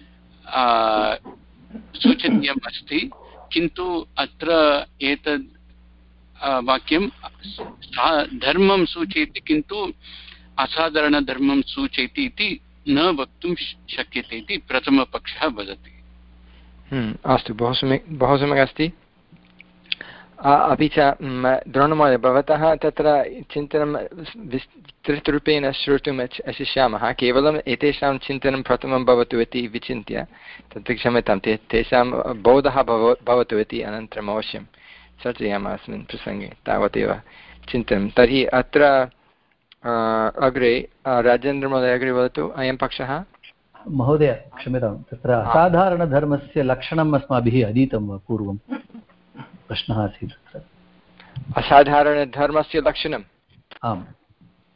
सूचनीयम् अस्ति किन्तु अत्र एतद् वाक्यं धर्मं सूचयति किन्तु असाधारणधर्मं सूचयति इति न वक्तुं शक्यते इति प्रथमपक्षः वदति। अस्तु बहु सम्यक् बहु सम्यक् अस्ति। अपि च द्रोणमहोदय भवतः तत्र चिन्तनं विस्तृतरूपेण श्रोतुम् इच्छामः केवलम् एतेषां चिन्तनं प्रथमं भवतु इति विचिन्त्य तत् क्षम्यतां ते तेषां बोधः भव भवतु इति अनन्तरम् अवश्यं चर्चयामः अस्मिन् प्रसङ्गे तावदेव चिन्तनं। तर्हि अत्र अग्रे राजेन्द्रमहोदय अग्रे वदतु अयं पक्षः। महोदय क्षम्यतां तत्र असाधारणधर्मस्य लक्षणम् अस्माभिः अधीतं वा पूर्वं प्रश्नः आसीत् तत्र असाधारणधर्मस्य लक्षणम् आम्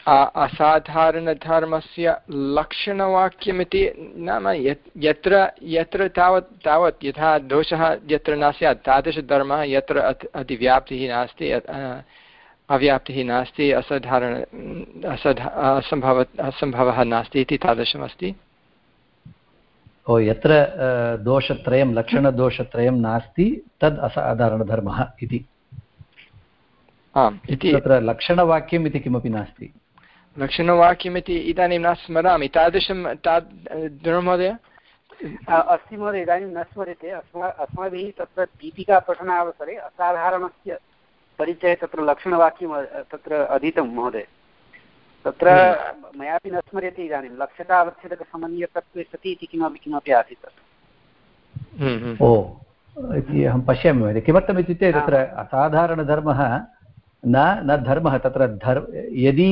असाधारणधर्मस्य लक्षणवाक्यमिति नाम यत्र यत्र तावत् तावत् यथा दोषः यत्र न स्यात् तादृशधर्मः यत्र अतिव्याप्तिः नास्ति अव्याप्तिः नास्ति असाधारण असाधा असम्भव असम्भवः नास्ति इति तादृशमस्ति। ओ यत्र दोषत्रयं लक्षणदोषत्रयं नास्ति तद् असाधारणधर्मः इति। आम् इति तत्र लक्षणवाक्यम् इति किमपि नास्ति। लक्षणवाक्यमिति इदानीं न स्मरामि तादृशं ताद् महोदय अस्ति महोदय इदानीं न स्मर्यते। अस्मा अस्माभिः तत्र दीपिकापठनावसरे असाधारणस्य परिचये तत्र लक्षणवाक्यं तत्र अधीतं महोदय। तत्र मयापि न स्मर्यते इदानीं लक्ष्यतावच्छेदकसमन्वयकत्वे सति इति किमपि किमपि आसीत्। ओ इति अहं पश्यामि महोदय। किमर्थम् इत्युक्ते तत्र असाधारणधर्मः न न धर्मः तत्र धर् यदि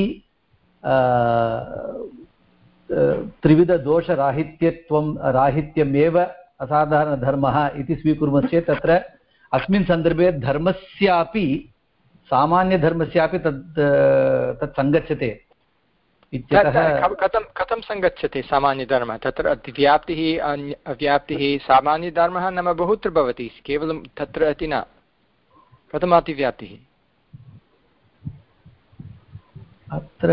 त्रिविधदोषराहित्यत्वं राहित्यमेव असाधारणधर्मः इति स्वीकुर्मश्चेत् तत्र अस्मिन् सन्दर्भे धर्मस्यापि सामान्यधर्मस्यापि तत् तत् सङ्गच्छते इत्यतः। कथं कथं सङ्गच्छते सामान्यधर्मः? तत्र अतिव्याप्तिः अव्याप्तिः सामान्यधर्मः नाम बहुत्र भवति केवलं तत्र अति न। कथम् अतिव्याप्तिः? अत्र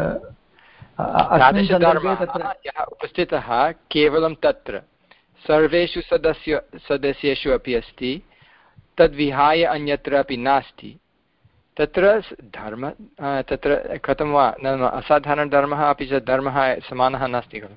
यः उपस्थितः केवलं तत्र सर्वेषु सदस्य सदस्येषु अपि अस्ति तद्विहाय अन्यत्र अपि नास्ति तत्र धर्म तत्र कथं वा नाम असाधारणधर्मः अपि च धर्मः समानः नास्ति खलु।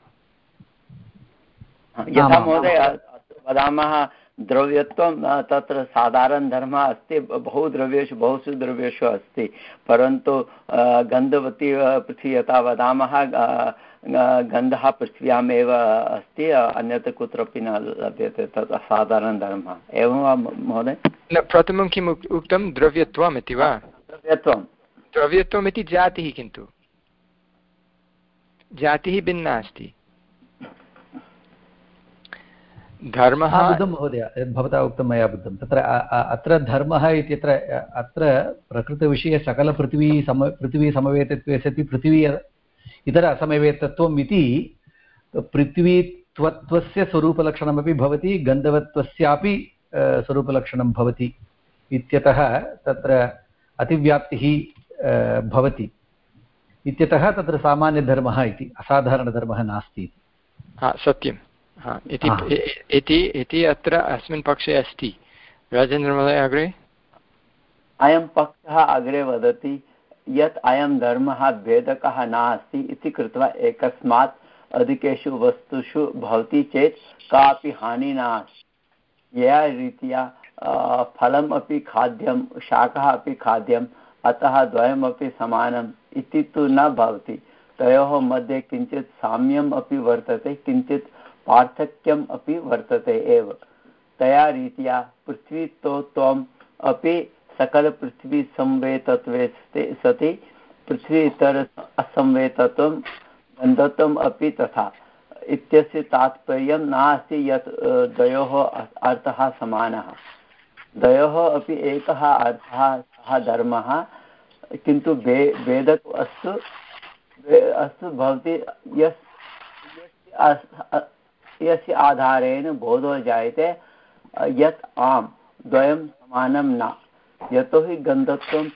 यथा महोदय वदामः द्रव्यत्वं तत्र साधारणधर्मः अस्ति। बहु द्रव्येषु बहुषु द्रव्येषु अस्ति परन्तु गन्धवती पृथ्वी यथा वदामः गन्धः पृथिव्यामेव अस्ति अन्यत्र कुत्रापि न लभ्यते तत् असाधारणधर्मः। एवं वा महोदय? न प्रथमं किम् उक्तं द्रव्यत्वम् इति वा? द्रव्यत्वं द्रव्यत्वम् इति जातिः किन्तु जातिः भिन्ना अस्ति। धर्मः बुद्धं महोदय भवता उक्तं मया बुद्धं। तत्र अत्र धर्मः इत्यत्र अत्र प्रकृतविषये सकलपृथिवी सम पृथिवी समवेतत्वे सति पृथिवी इतर असमवेतत्वम् इति पृथ्वीत्वत्वस्य स्वरूपलक्षणमपि भवति गन्धवत्वस्यापि स्वरूपलक्षणं भवति इत्यतः तत्र अतिव्याप्तिः भवति इत्यतः तत्र सामान्यधर्मः इति असाधारणधर्मः नास्ति। सत्यं इति इति अत्र अस्मिन् पक्षे अस्ति। राजेन्द्रमहोदय अग्रे। अयं पक्षः अग्रे वदति यत् अयं धर्मः भेदकः नास्ति इति कृत्वा एकस्मात् अधिकेषु वस्तुषु भवति चेत् कापि हानिः नास्ति। यया रीत्या फलम् अपि खाद्यं शाकः अपि खाद्यम् अतः द्वयमपि समानम् इति तु न भवति। तयोः मध्ये किञ्चित् साम्यम् अपि वर्तते किञ्चित् पार्थक्यम् अपि वर्तते एव। तया रीत्या पृथ्वीत्वम् अपि सकलपृथ्वी संवेतत्वे सति पृथ्वी इतर असंवेतत्वं गन्धत्वम् अपि तथा। इत्यस्य तात्पर्यं नास्ति यत् द्वयोः अर्थः समानः। द्वयोः अपि एकः अर्थः सः धर्मः किन्तु भे भेदः अस्तु अस्तु भवति यस् यस्य आधारेण बोधो जायते यत् आम् द्वयं समानं न। यतोहि गन्धत्वं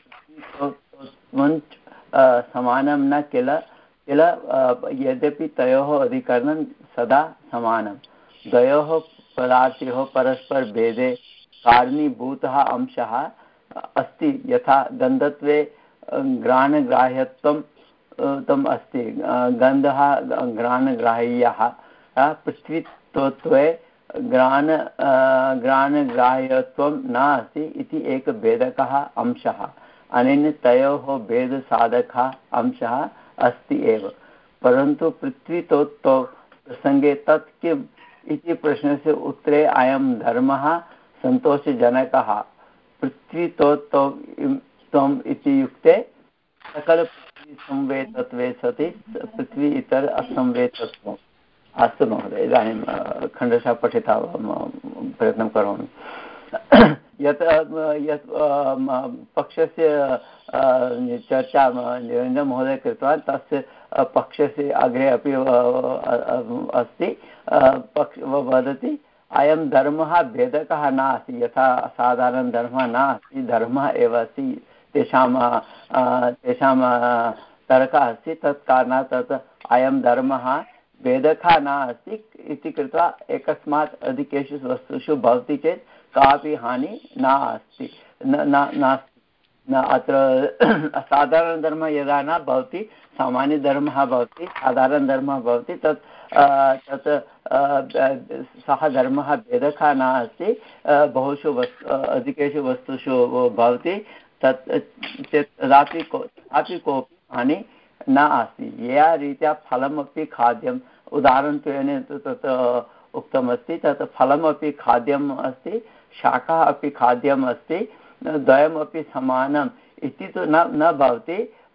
समानं न किल किल यद्यपि तयोः अधिकरणं सदा समानं। द्वयोः पदार्थयोः परस्परभेदे कारणीभूतः अंशः अस्ति। यथा गन्धत्वे घ्राणग्राह्यत्वं तम् अस्ति गन्धः घ्राणग्राह्यः पृथ्वीत्वे घ्राण घ्राणग्राह्यत्वं नास्ति इति एकः भेदकः अंशः। अनेन तयोः भेदसाधकः अंशः अस्ति एव। परन्तु पृथ्वीत्वं प्रसङ्गे तत् किम् इति प्रश्नस्य उत्तरे अयं धर्मः सन्तोषजनकः। पृथ्वीत्वम् इति युक्ते सकलपृथ्वी संवेतत्वे सति पृथ्वी इतर असंवेतत्वम्। अस्तु महोदय इदानीं खण्डशः पठिता प्रयत्नं करोमि। यत् यत् पक्षस्य चर्चा निरञ्जनमहोदय कृतवान् तस्य पक्षस्य अग्रे अपि अस्ति पक्ष वदति अयं धर्मः भेदकः नास्ति यथा साधारणधर्मः नास्ति धर्मः एव अस्ति तेषां तेषां तर्कः अस्ति तत् कारणात् तत् अयं धर्मः भेदकः नास्ति इति कृत्वा एकस्मात् अधिकेषु वस्तुषु भवति चेत् कापि हानिः नास्ति नास्ति न अत्र साधारणधर्मः यदा न भवति सामान्यधर्मः भवति साधारणधर्मः भवति तत् तत् सः धर्मः भेदकः नास्ति बहुषु वस्तु अधिकेषु वस्तुषु भवति तत् तदापि तदापि कोऽपि हानिः न अस्ति यया रीत्या फलमपि खाद्यम् उदाहरणत्वेन तत् उक्तमस्ति तत् फलमपि खाद्यम् अस्ति शाकः अपि खाद्यम् अस्ति द्वयमपि समानम् इति तु न न भवति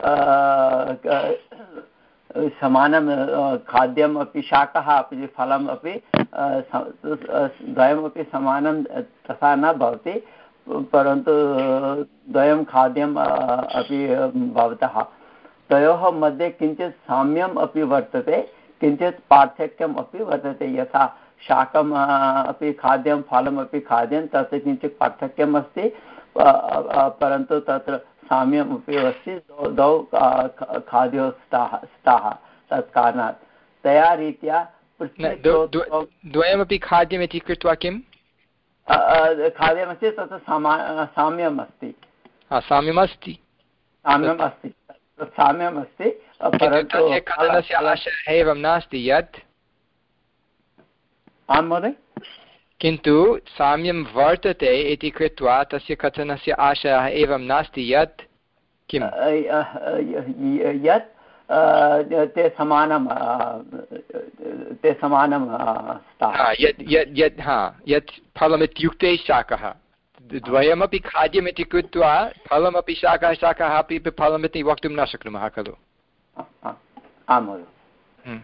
समानं खाद्यम् अपि शाकः अपि फलम् अपि द्वयमपि समानं तथा न भवति परन्तु द्वयं खाद्यम् अपि भवतः तयोः मध्ये किञ्चित् साम्यम् अपि वर्तते किञ्चित् पार्थक्यम् अपि वर्तते यथा शाकम् अपि खाद्यं फलमपि खाद्यं तत् किञ्चित् पार्थक्यम् अस्ति परन्तु तत्र साम्यम् अपि अस्ति द्वौ खाद्यौ स्तः स्तः तत् कारणात् तया रीत्या द्वयमपि खाद्यम् इति कृत्वा किं खाद्यमस्ति तत् समा साम्यम् अस्ति साम्यम् अस्ति साम्यम् अस्ति साम्यम् अस्ति परन्तु कथनस्य आशयः एवं नास्ति यत् आं महोदय किन्तु साम्यं वर्तते इति कृत्वा तस्य कथनस्य आशयः एवं नास्ति यत् किं यत् ते समानं ते समानं यत् यत् यत् हा यत् फलमित्युक्ते शाकः द्वयमपि खाद्यमिति कृत्वा फलमपि शाकः शाकः अपि फलमिति वक्तुं न शक्नुमः खलु आं महोदय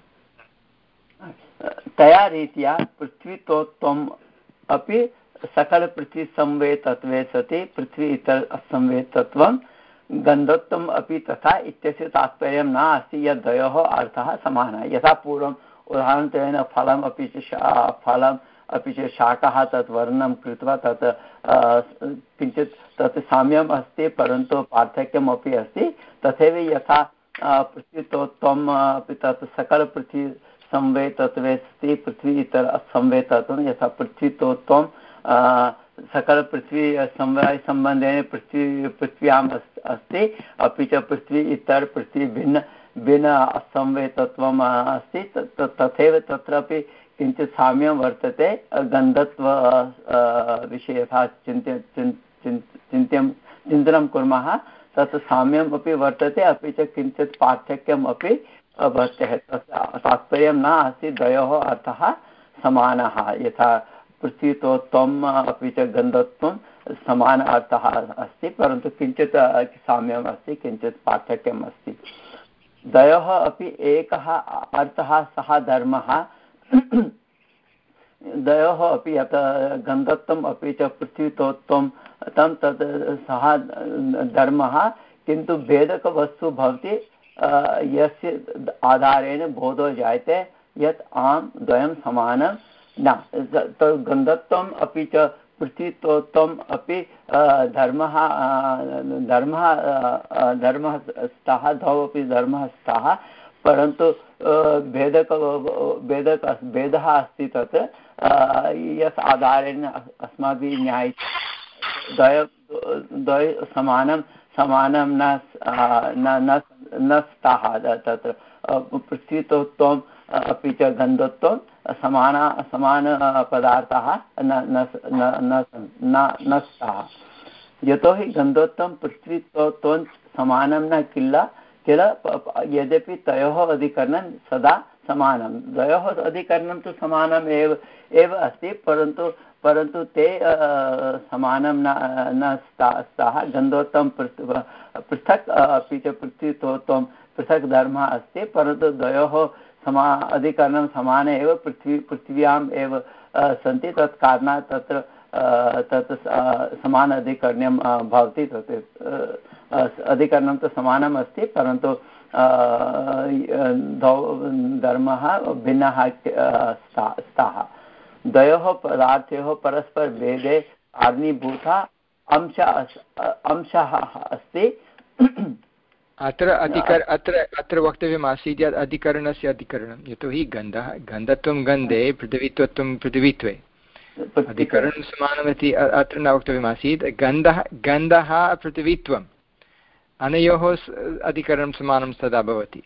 तया रीत्या पृथ्वीत्वम् अपि सकलपृथ्वीसंवेतत्वे सति पृथ्वी इतर असंवेतत्वं गन्धत्वम् अपि तथा इत्यस्य तात्पर्यं नास्ति यत् द्वयोः अर्थः समानः यथा पूर्वम् उदाहरणत्वेन फलम् अपि च फलम् अपि च शाकः तत् वर्णनं कृत्वा तत् किञ्चित् तत् साम्यम् अस्ति परन्तु पार्थक्यम् अपि अस्ति तथैव यथा पृथ्वीत्वम् अपि तत् सकलपृथ्वी संवेतत्वे अस्ति पृथ्वी इतर असंवेतत्वं यथा पृथ्वीत्वं सकलपृथ्वी समवायसम्बन्धेन पृथ्वी पृथ्व्याम् अस्ति अपि च पृथ्वी इतर पृथ्वी भिन्न भिन्न असंवेतत्वम् अस्ति तथैव तत्रापि किञ्चित् साम्यं वर्तते गन्धत्व विषये यथा चिन्त्य चिन्त्यं चिन्तनं कुर्मः तत् साम्यम् अपि वर्तते अपि च किञ्चित् पार्थक्यम् अपि वर्तते तस्य तात्पर्यं न अस्ति द्वयोः अर्थः समानः यथा पृथ्वीत्वम् अपि च गन्धत्वं समान अर्थः अस्ति परन्तु किञ्चित् साम्यम् अस्ति किञ्चित् पार्थक्यम् अस्ति द्वयोः अपि एकः अर्थः सः धर्मः द्वयोः अपि यत् गन्धत्वम् अपि च पृथ्वीत्वं तं तत् सः धर्मः किन्तु भेदकवस्तु भवति यस्य आधारेण बोधो जायते यत् आं द्वयं समानं न गन्धत्वम् अपि च पृथ्वीत्वम् अपि धर्मः धर्मः धर्मः स्तः द्वौ अपि धर्मः स्तः परन्तु भेदक भेदक भेदः अस्ति तत् यस् आधारेण अस्माभिः ज्ञायते द्वय द्वय समानं समानं न न न स्तः तत्र पृथ्वीत्वम् अपि च गन्धत्वं समान समान पदार्थाः न न स्तः यतोहि गन्धत्वं पृथ्वीत्वं समानं न किल किल यद्यपि तयोः अधिकरणं सदा समानं द्वयोः अधिकरणं तु समानम् एव एव अस्ति परन्तु परन्तु ते समानं न न स्तः गन्धोत्तम पृथक् अपि च पृथ्वीत्वं पृथक् धर्मः अस्ति परन्तु द्वयोः समा अधिकरणं समाने एव पृथ्वी पृथिव्याम् एव सन्ति तत् कारणात् तत्र तत् समान अधिकरणं भवति तत् अधिकरणं तु समानम् अस्ति, परन्तु द्वौ धर्मः भिन्नः स्तः। द्वयोः पदार्थयोः परस्परभेदे कारणीभूता अंश अंशः अस्ति। अत्र अधिकर अत्र अत्र वक्तव्यम् आसीत् यत् अधिकरणस्य अधिकरणं, यतोहि गन्धः गन्धत्वं गन्धे, पृथिवीत्वं पृथिवीत्वे, अधिकरणं समानमिति अत्र न वक्तव्यमासीत्। गन्धः गन्धः पृथिवीत्वम्, अनयोः अधिकरणं समानं तदा भवति।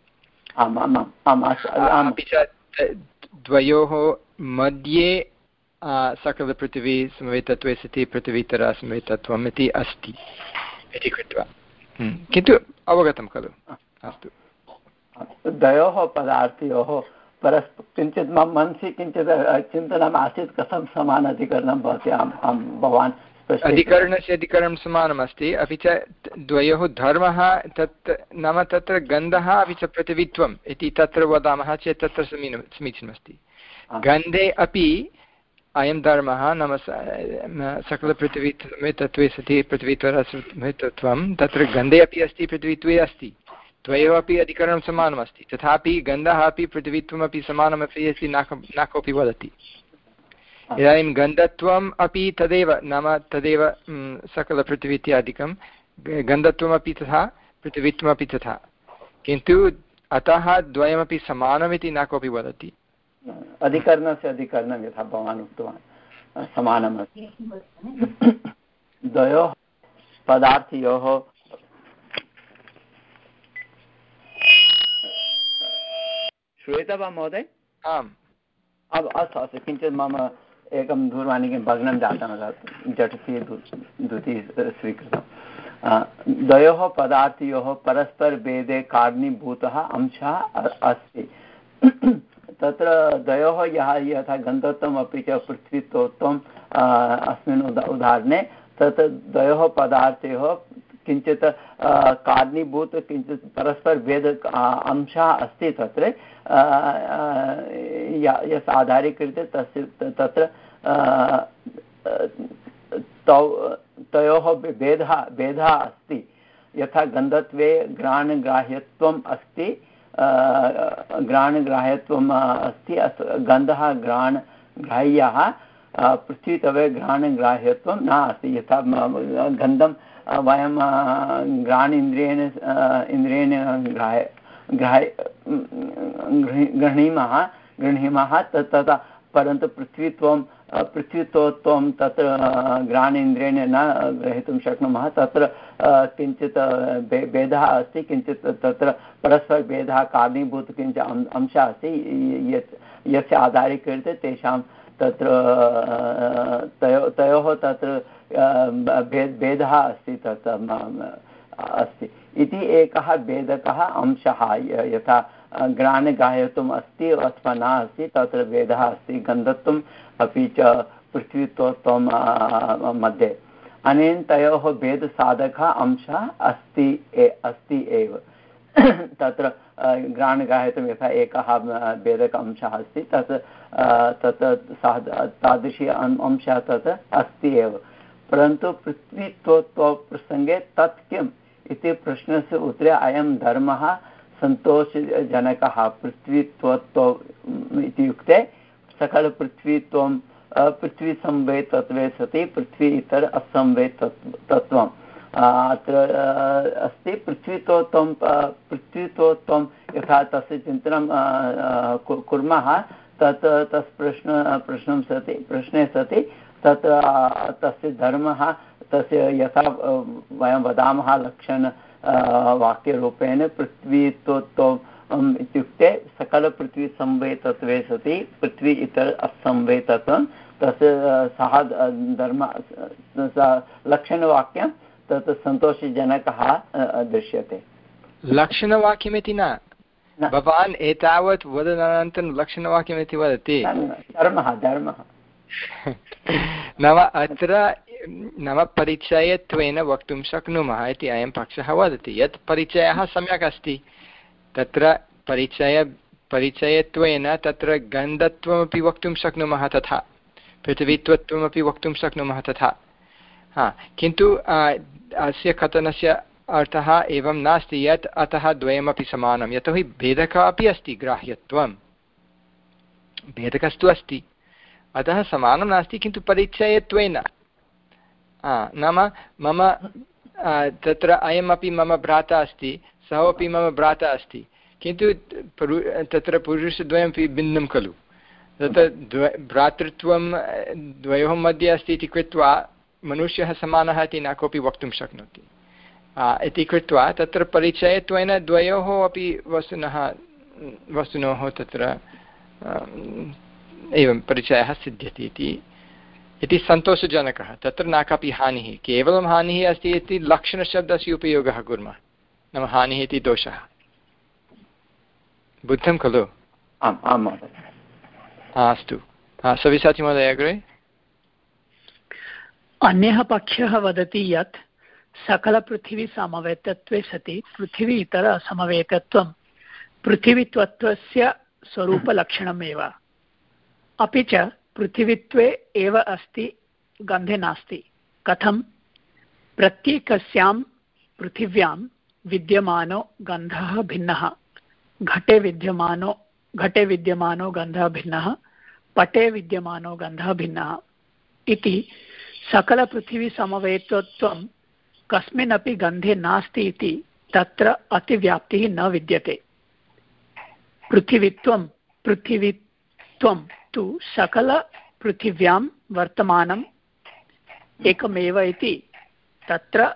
अपि च द्वयोः मध्ये सकलपृथिवी समवेतत्वे सति पृथिवीतरा समवेतत्वम् इति अस्ति इति कृत्वा, किन्तु अवगतं खलु? अस्तु, द्वयोः पदार्थयोः परस्पर किञ्चित् मम मनसि किञ्चित् चिन्तनम् आसीत् कथं समानाधिकरणं भवति। आम् आं भवान् अधिकरणस्य अधिकरणं समानमस्ति, अपि च द्वयोः धर्मः तत् नाम तत्र गन्धः अपि च पृथिवीत्वम् इति तत्र वदामः चेत् तत्र समीचीनं समीचीनमस्ति। गन्धे अपि अयं धर्मः नाम सकलपृथिवी तत्त्वे सति पृथिवीत्वं, तत्र गन्धे अपि अस्ति पृथिवीत्वे अस्ति, द्वयोः अपि अधिकरणं समानमस्ति। तथापि गन्धः अपि पृथिवीत्वमपि समानमपि अस्ति, न न कोऽपि वदति। इदानीं गन्धत्वम् अपि तदेव, नाम तदेव सकलपृथिवी इत्यादिकं, गन्धत्वमपि तथा पृथिवीत्वमपि तथा, किन्तु अतः द्वयमपि समानमिति न कोऽपि वदति। अधिकरणस्य अधिकरणं यथा भवान् उक्तवान् समानमस्ति। द्वयोः पदार्थयोः श्रूयते वा महोदय? आम्, अस्तु अस्तु, किञ्चित् मम एकं दूरवाणी भग्नं जातं, झटिति द्वितीय स्वीकृतं। द्वयोः पदार्थयोः परस्परभेदे कारणीभूतः अंशः अस्ति। तत्र द्वयोः यः यथा गन्धत्वम् अपि च पृथ्वीत्वम् अस्मिन् उदाहरणे, तत् द्वयोः पदार्थयोः किञ्चित् कारणीभूत किञ्चित् परस्परभेद अंशः अस्ति तत्र, यस्य आधारीकृत्य तस्य तत्र तौ तयोः भेदः भेदः अस्ति। यथा गन्धत्वे घ्राणग्राह्यत्वम् अस्ति, घ्राणग्राह्यत्वम् अस्ति, गन्धः घ्राणग्राह्यः, पृथ्वीतवे घ्राणग्राह्यत्वं नास्ति। यथा गन्धं वयं घ्राणेन्द्रियेण इन्द्रियेण ग्राह्य ग्राह्य गृह्णीमः गृह्णीमः तथा, परन्तु पृथ्वीत्वं पृथ्वीत्वं तत्र घ्राणेन्द्रियेण न ग्रहीतुं शक्नुमः। तत्र किञ्चित् भेदः अस्ति, किञ्चित् तत्र परस्परभेदः कारणीभूत किञ्चित् अंशः अस्ति, यत् यस्य आधारीकृत्य तेषां तत्र तयो तयोः तत्र भेद भेदः अस्ति तत् अस्ति इति एकः भेदकः अंशः। यथा घ्राणग्राह्यत्वम् अस्ति अथवा न अस्ति, तत्र भेदः अस्ति गन्धत्वम् अपि च पृथ्वीत्वं मध्ये। अनेन तयोः भेदसाधकः अंशः अस्ति अस्ति एव। तत्र घ्राणग्राह्यत्वं यथा एकः भेदक अंशः अस्ति, तत् तत् तादृशी अंशः तत् अस्ति एव। परन्तु पृथ्वीत्वप्रसङ्गे तत् किम् इति प्रश्नस्य उत्तरे अयं धर्मः सन्तोषजनकः। पृथ्वीत्वम् इत्युक्ते सकलपृथ्वीत्वं पृथ्वीसंवेतत्वे सति पृथ्वी इतर असंवेतत्वम् अत्र अस्ति। पृथ्वीत्वं पृथ्वीत्वं यथा तस्य चिन्तनं कुर्मः, तत् तस् प्रश्न प्रश्नं सति प्रश्ने सति तत्र तस्य धर्मः तस्य यथा वयं वदामः लक्षण वाक्यरूपेण पृथ्वीत्वम् इत्युक्ते सकलपृथ्वीसंवेतत्वे सति पृथ्वी इतर असंवेतत्वं, तस्य सः धर्म लक्षणवाक्यं तत् सन्तोषजनकः दृश्यते। लक्षणवाक्यमिति न, भवान् एतावत् वदनानन्तरं लक्षणवाक्यमिति वदति। धर्मः धर्मः नाम अत्र नाम परिचयत्वेन वक्तुं शक्नुमः इति अयं पक्षः वदति, यत् परिचयः सम्यक् अस्ति। तत्र परिचय परिचयत्वेन तत्र गन्धत्वमपि वक्तुं शक्नुमः, तथा पृथिवीत्वत्वमपि वक्तुं शक्नुमः तथा। हा, किन्तु अस्य कथनस्य अर्थः एवं नास्ति यत् अतः द्वयमपि समानं, यतोहि भेदकः अपि अस्ति, ग्राह्यत्वं भेदकस्तु अस्ति, अतः समानं नास्ति, किन्तु परिचयत्वेन नाम मम तत्र अयमपि मम भ्राता अस्ति, सः अपि मम भ्राता अस्ति, किन्तु तत्र पुरुषद्वयमपि भिन्नं खलु, तत्र द्व भ्रातृत्वं द्वयोः मध्ये अस्ति इति कृत्वा मनुष्यः समानः इति न कोऽपि वक्तुं शक्नोति इति कृत्वा तत्र परिचयत्वेन द्वयोः अपि वस्तुनः वस्तुनोः तत्र एवं परिचयः सिद्ध्यति इति इति सन्तोषजनकः, तत्र न कापि हानिः, केवलं हानिः अस्ति इति लक्षणशब्दस्य उपयोगः कुर्मः, नाम हानिः इति दोषः। बुद्धं खलु? आम् आं महोदय। अस्तु, सविसाचि महोदय अग्रे। अन्यः पक्षः वदति यत् सकलपृथिवीसमवेतत्वे सति पृथिवी इतर असमवेतत्वं पृथिवीत्वस्य स्वरूपलक्षणमेव, अपि च पृथिवीत्वे एव अस्ति, गन्धे नास्ति। कथं? प्रत्येकस्यां पृथिव्यां विद्यमानो गन्धः भिन्नः, घटे विद्यमानो घटे विद्यमानो गन्धः भिन्नः, पटे विद्यमानो गन्धः भिन्नः इति सकलपृथिवीसमवेतत्वं कस्मिन्नपि गन्धे नास्ति इति तत्र अतिव्याप्तिः न विद्यते। पृथिवीत्वं पृथिवीत्वं तु सकलपृथिव्यां वर्तमानम् एकमेव इति तत्र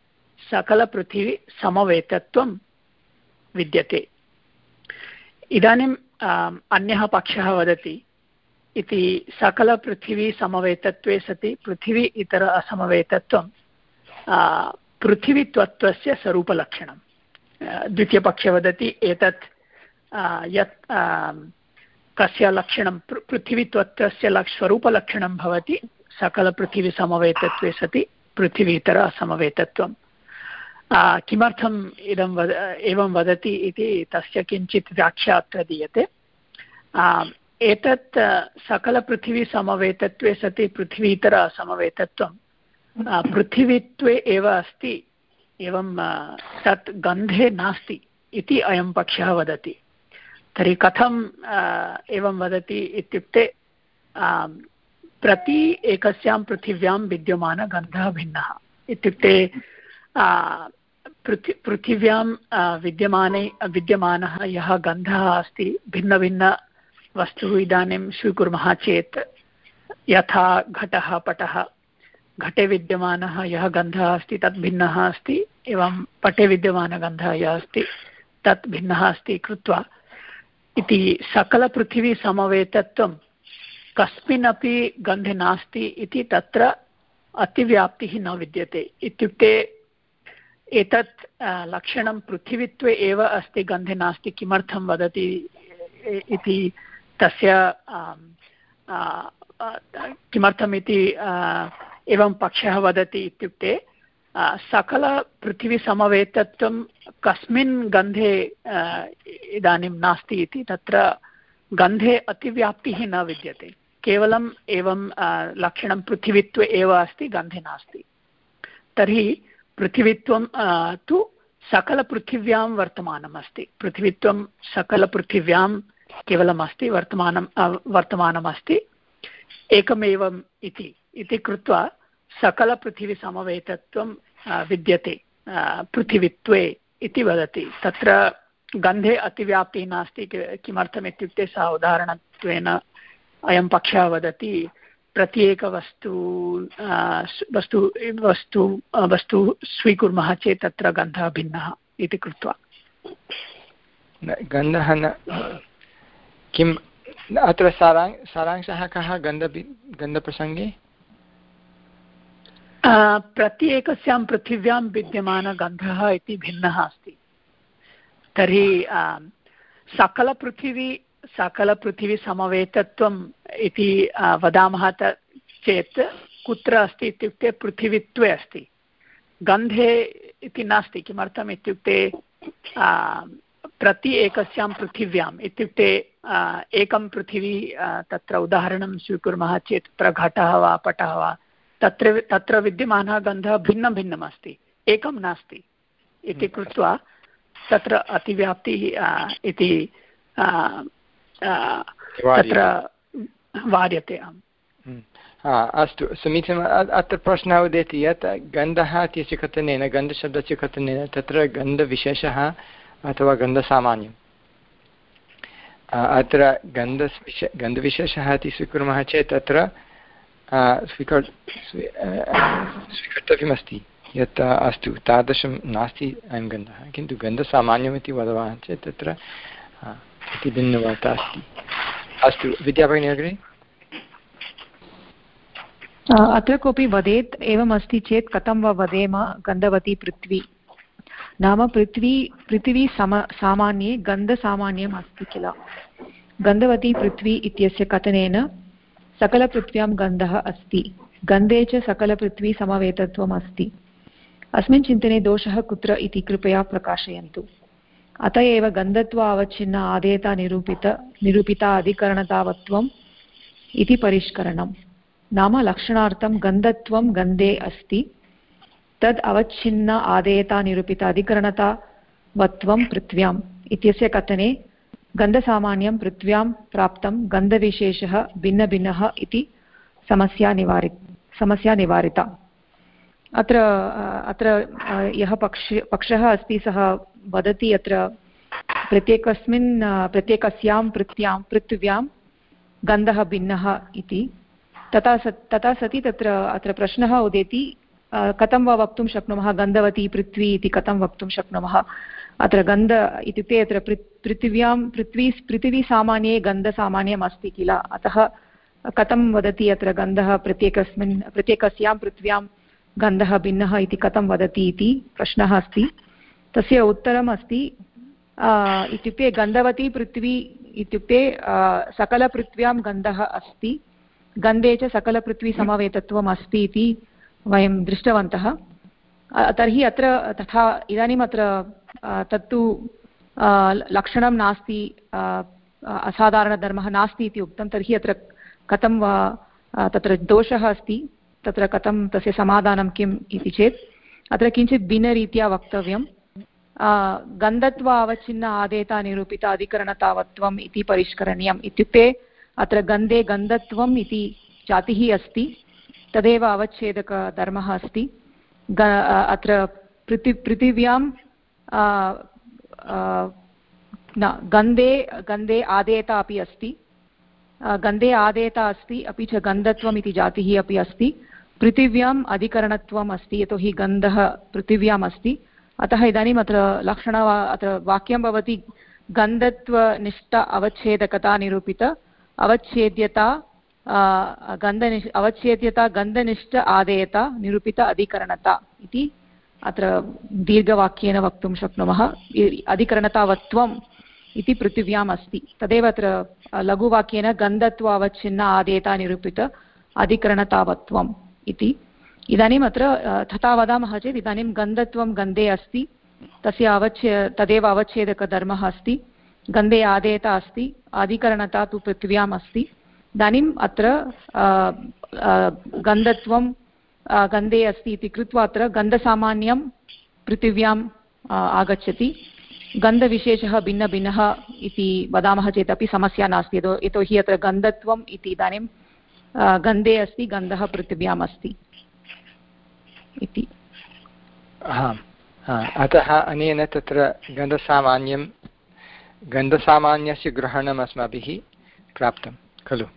सकलपृथिवीसमवेतत्वं विद्यते। इदानीं अन्यः पक्षः वदति इति सकलपृथिवीसमवेतत्वे सति पृथिवी इतर असमवेतत्वं पृथिवीत्वस्य स्वरूपलक्षणं। द्वितीयपक्षः वदति एतत् यत् कस्य लक्षणं पृथिवीत्वस्य लक् स्वरूपलक्षणं भवति सकलपृथिवीसमवेतत्वे सति पृथिवी इतर असमवेतत्वं। किमर्थम् इदं वद एवं वदति इति तस्य किञ्चित् व्याख्या अत्र दीयते। एतत् सकलपृथिवीसमवेतत्वे सति पृथिवी इतर असमवेतत्वं पृथिवीत्वे एव अस्ति, एवं तत् गन्धे नास्ति इति अयं पक्षः वदति। तर्हि कथम् एवं वदति इत्युक्ते प्रति एकस्यां पृथिव्यां विद्यमानगन्धः भिन्नः इत्युक्ते पृथि पृथिव्यां विद्यमाने विद्यमानः यः गन्धः अस्ति भिन्नभिन्नवस्तुः इदानीं स्वीकुर्मः चेत् यथा घटः पटः, घटे विद्यमानः यः गन्धः अस्ति तत् भिन्नः अस्ति, एवं पटे विद्यमानगन्धः यः अस्ति तत् भिन्नः अस्ति कृत्वा इति सकलपृथिवीसमवेतत्वं कस्मिन्नपि गन्धे नास्ति इति तत्र अतिव्याप्तिः न विद्यते। इत्युक्ते एतत् लक्षणं पृथिवीत्वे एव अस्ति, गन्धे नास्ति। किमर्थं वदति इति तस्य किमर्थमिति एवं पक्षः वदति इत्युक्ते सकलपृथिवीसमवेतत्वं कस्मिन् गन्धे इदानीं नास्ति इति तत्र गन्धे अतिव्याप्तिः न विद्यते, केवलम् एवं लक्षणं पृथिवीत्वे एव अस्ति, गन्धे नास्ति। तर्हि पृथिवीत्वं तु सकलपृथिव्यां वर्तमानम् अस्ति, पृथिवीत्वं सकलपृथिव्यां केवलम् अस्ति, वर्तमानं वर्तमानमस्ति एकमेवम् इति इति कृत्वा सकलपृथिवीसमवेतत्वं विद्यते पृथिवीत्वे इति वदति। तत्र गन्धे अतिव्याप्तिः नास्ति। किमर्थमित्युक्ते सः उदाहरणत्वेन अयं पक्षः वदति प्रत्येकवस्तु वस्तु वस्तु वस्तु स्वीकुर्मः चेत् तत्र गन्धः भिन्नः इति कृत्वा गन्धः न किम् अत्र सारां सारांशः कः गन्ध गन्धप्रसङ्गे? प्रत्येकस्यां पृथिव्यां विद्यमानगन्धः इति भिन्नः अस्ति। तर्हि सकलपृथिवी सकलपृथिवीसमवेतत्वम् इति वदामः चेत् कुत्र अस्ति इत्युक्ते पृथिवीत्वे अस्ति, गन्धे इति नास्ति। किमर्थम् इत्युक्ते प्रति एकस्यां पृथिव्याम् इत्युक्ते एकं पृथिवी तत्र उदाहरणं स्वीकुर्मः चेत् तत्र घटः वा पटः वा तत्र तत्र विद्यमानः गन्धः भिन्नं भिन्नम् अस्ति, एकं नास्ति। इति कृत्वा तत्र अतिव्याप्तिः इति तत्र वार्यते। अस्तु समीचीनम्। अत्र प्रश्नः उदेति यत् गन्धः इत्यस्य कथनेन गन्धशब्दस्य कथनेन तत्र गन्धविशेषः अथवा गन्धसामान्यम् अत्र गन्धविश गन्धविशेषः इति स्वीकुर्मः चेत् तत्र स्वीकर् स्वीकर्तव्यमस्ति यत् अस्तु तादृशं नास्ति अयं गन्धः, किन्तु गन्धसामान्यम् इति वदामः चेत् तत्र इति भिन्नवार्ता अस्ति। अस्तु विद्याभगिनी अग्रे। अत्र कोऽपि वदेत् एवमस्ति चेत् कथं वा वदेम गन्धवती पृथ्वी नाम पृथ्वी पृथिवी सम सामान्ये गन्धसामान्यम् अस्ति किल। गन्धवती पृथ्वी इत्यस्य कथनेन सकलपृथ्व्यां गन्धः अस्ति, गन्धे च सकलपृथ्वी समवेतत्वम् अस्ति। अस्मिन् चिन्तने दोषः कुत्र इति कृपया प्रकाशयन्तु। अत एव गन्धत्व अवच्छिन्न आदेयता निरूपित निरूपिता अधिकरणतावत्वम् इति परिष्करणम्। नाम लक्षणार्थं गन्धत्वं गन्धे अस्ति, तद् अवच्छिन्न आदेयता निरूपित अधिकरणतावत्वं पृथ्व्याम् इत्यस्य कथने गन्धसामान्यं पृथ्व्यां प्राप्तं गन्धविशेषः भिन्नभिन्नः इति समस्या निवारि समस्या निवारिता। अत्र अत्र यः पक्ष पक्षः अस्ति सः वदति अत्र प्रत्येकस्मिन् प्रत्येकस्यां पृथ्व्यां पृथिव्यां गन्धः भिन्नः इति। तथा तथा सति तत्र अत्र प्रश्नः उदेति कथं वा वक्तुं शक्नुमः गन्धवती पृथ्वी इति कथं वक्तुं शक्नुमः। अत्र गन्ध इत्युक्ते अत्र पृथिव्यां पृथ्वी पृथिवीसामान्ये गन्धसामान्यम् अस्ति किल, अतः कथं वदति अत्र गन्धः प्रत्येकस्मिन् प्रत्येकस्यां पृथ्व्यां गन्धः भिन्नः इति कथं वदति इति प्रश्नः अस्ति। तस्य उत्तरम् अस्ति इत्युक्ते गन्धवती पृथ्वी इत्युक्ते सकलपृथ्व्यां गन्धः अस्ति, गन्धे च सकलपृथ्वी समवेतत्वम् अस्ति इति वयं दृष्टवन्तः। तर्हि अत्र तथा इदानीम् अत्र तत्तु लक्षणं नास्ति, असाधारणधर्मः नास्ति इति उक्तं, तर्हि अत्र कथं वा तत्र दोषः अस्ति, तत्र कथं तस्य समाधानं किम् इति चेत् अत्र किञ्चित् भिन्नरीत्या वक्तव्यं। गन्धत्व अवच्छिन्न आदेयता निरूपित अधिकरणतावत्वम् इति परिष्करणीयम्। इत्युक्ते अत्र गन्धे गन्धत्वम् इति जातिः अस्ति, तदेव अवच्छेदकधर्मः अस्ति। ग अत्र पृथि पृथिव्यां न गन्धे गन्धे आदेयता अपि अस्ति, गन्धे आदेयता अस्ति, अपि च गन्धत्वम् इति जातिः अपि अस्ति। पृथिव्याम् अधिकरणत्वम् अस्ति, यतोहि गन्धः पृथिव्याम् अस्ति। अतः इदानीम् अत्र लक्षण अत्र वाक्यं भवति गन्धत्वनिष्ठ अवच्छेदकता निरूपित अवच्छेद्यता गन्धनिष्ठ अवच्छेद्यता गन्धनिष्ठ आदेयता निरूपित अधिकरणता इति अत्र दीर्घवाक्येन वक्तुं शक्नुमः। अधिकरणतावत्वम् इति पृथिव्याम् अस्ति, तदेव अत्र लघुवाक्येन गन्धत्व अवच्छिन्न आदेयता निरूपित अधिकरणतावत्वम् इति। इदानीम् अत्र तथा वदामः चेत् इदानीं गन्धत्वं गन्धे अस्ति, तस्य अवच्छे तदेव अवच्छेदकधर्मः अस्ति, गन्धे आदेयता अस्ति, अधिकरणता तु पृथिव्याम् अस्ति। इदानीम् अत्र गन्धत्वं गन्धे अस्ति इति कृत्वा अत्र गन्धसामान्यं पृथिव्याम् आगच्छति, गन्धविशेषः भिन्नभिन्नः इति वदामः चेत् अपि समस्या नास्ति, यतो यतोहि अत्र गन्धत्वम् इति इदानीं गन्धे अस्ति, गन्धः पृथिव्याम् अस्ति इति। अतः अनेन तत्र गन्धसामान्यं गन्धसामान्यस्य ग्रहणम् अस्माभिः प्राप्तं खलु,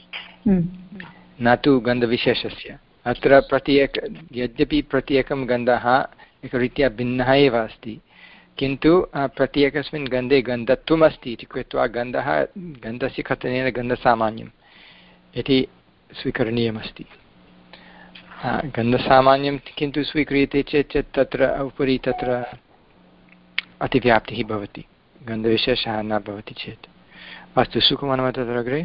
न तु गन्धविशेषस्य। अत्र प्रत्येक यद्यपि प्रत्येकं गन्धः एकरीत्या भिन्नः एव अस्ति, किन्तु प्रत्येकस्मिन् गन्धे गन्धत्वम् अस्ति इति कृत्वा गन्धः गन्धस्य कथनेन गन्धसामान्यम् इति स्वीकरणीयमस्ति। गन्धसामान्यं किन्तु स्वीक्रियते चेत् चेत् तत्र उपरि तत्र अतिव्याप्तिः भवति, गन्धविशेषः न भवति चेत्। अस्तु सुकुमारः तत्र अग्रे।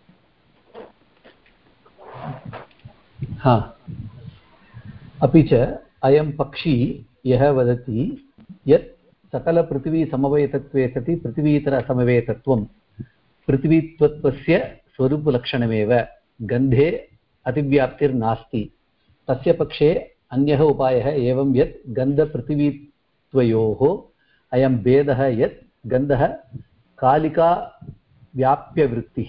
हा, अपि च अयं पक्षी यः वदति यत् सकलपृथिवीसमवेतत्वे सति पृथिवीतर असमवेतत्वं पृथिवीत्वस्य स्वरूपलक्षणमेव, गन्धे अतिव्याप्तिर्नास्ति, तस्य पक्षे अन्यः उपायः एवं यत् गन्धपृथिवीत्व पृथिवीत्वयोः अयं भेदः यत् गन्धः कालिकाव्याप्यवृत्तिः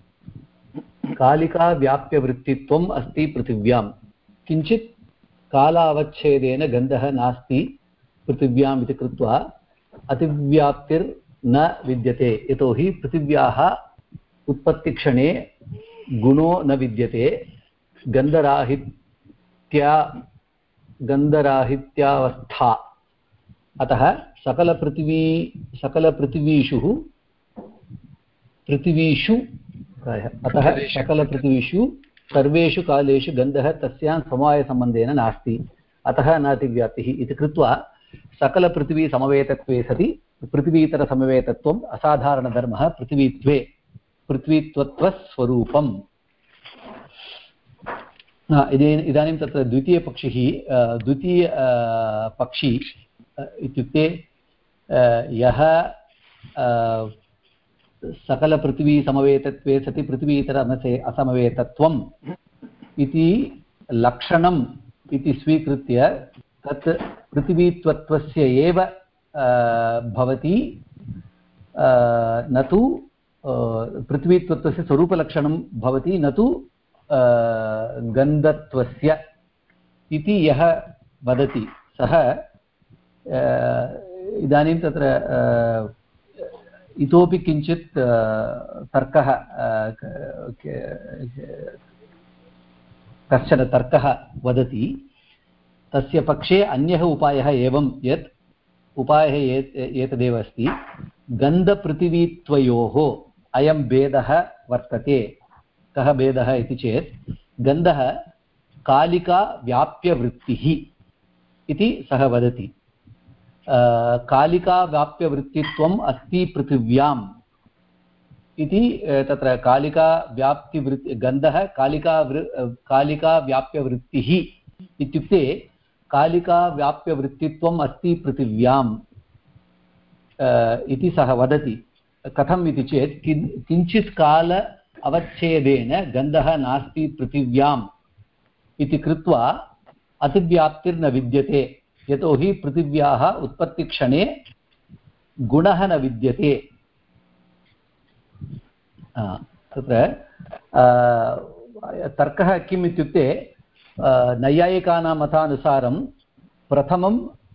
कालिकाव्याप्यवृत्तित्वम् अस्ति पृथिव्यां किञ्चित् कालावच्छेदेन गन्धः नास्ति पृथिव्याम् इति कृत्वा अतिव्याप्तिर्न विद्यते यतोहि पृथिव्याः उत्पत्तिक्षणे गुणो न विद्यते गन्धराहित्या गन्धराहित्यावस्था अतः सकलपृथिवी सकलपृथिवीषु पृथिवीषु अतः सकलपृथिवीषु सर्वेषु कालेषु गन्धः तस्यां समवायसम्बन्धेन नास्ति अतः नातिव्याप्तिः इति कृत्वा सकलपृथिवीसमवेतत्वे सति पृथिवीतरसमवेतत्वम् असाधारणधर्मः पृथिवीत्वे पृथ्वीत्वत्वस्वरूपम् इदानीं तत्र द्वितीयपक्षिः द्वितीय पक्षी इत्युक्ते यः सकलपृथिवीसमवेतत्वे सति पृथिवीतर असमवेतत्वम् इति लक्षणम् इति स्वीकृत्य तत् पृथिवीत्वत्वस्य एव भवति न तु पृथिवीत्वत्वस्य स्वरूपलक्षणं भवति न तु गन्धत्वस्य इति यः वदति सः इदानीं तत्र इतोपि किञ्चित् तर्कः कश्चन तर्कः वदति तस्य पक्षे अन्यः उपायः एवं यत् उपायः एतदेव अस्ति गन्धपृथिवीत्वयोः अयं भेदः वर्तते कः भेदः इति चेत् गन्धः कालिकाव्याप्यवृत्तिः इति सः वदति कालिकाव्याप्यवृत्तित्वम् अस्ति पृथिव्याम् इति तत्र कालिकाव्याप्तिवृत्ति गन्धः कालिकावृ कालिकाव्याप्यवृत्तिः इत्युक्ते कालिकाव्याप्यवृत्तित्वम् अस्ति पृथिव्याम् इति सः वदति कथम् इति चेत् किञ्चित् काल अवच्छेदेन गन्धः नास्ति पृथिव्याम् इति कृत्वा अतिव्याप्तिर्न विद्यते यतोहि पृथिव्याः उत्पत्तिक्षणे गुणः न विद्यते तत्र तर्कः किम् इत्युक्ते नैयायिकानां मतानुसारं प्रथमं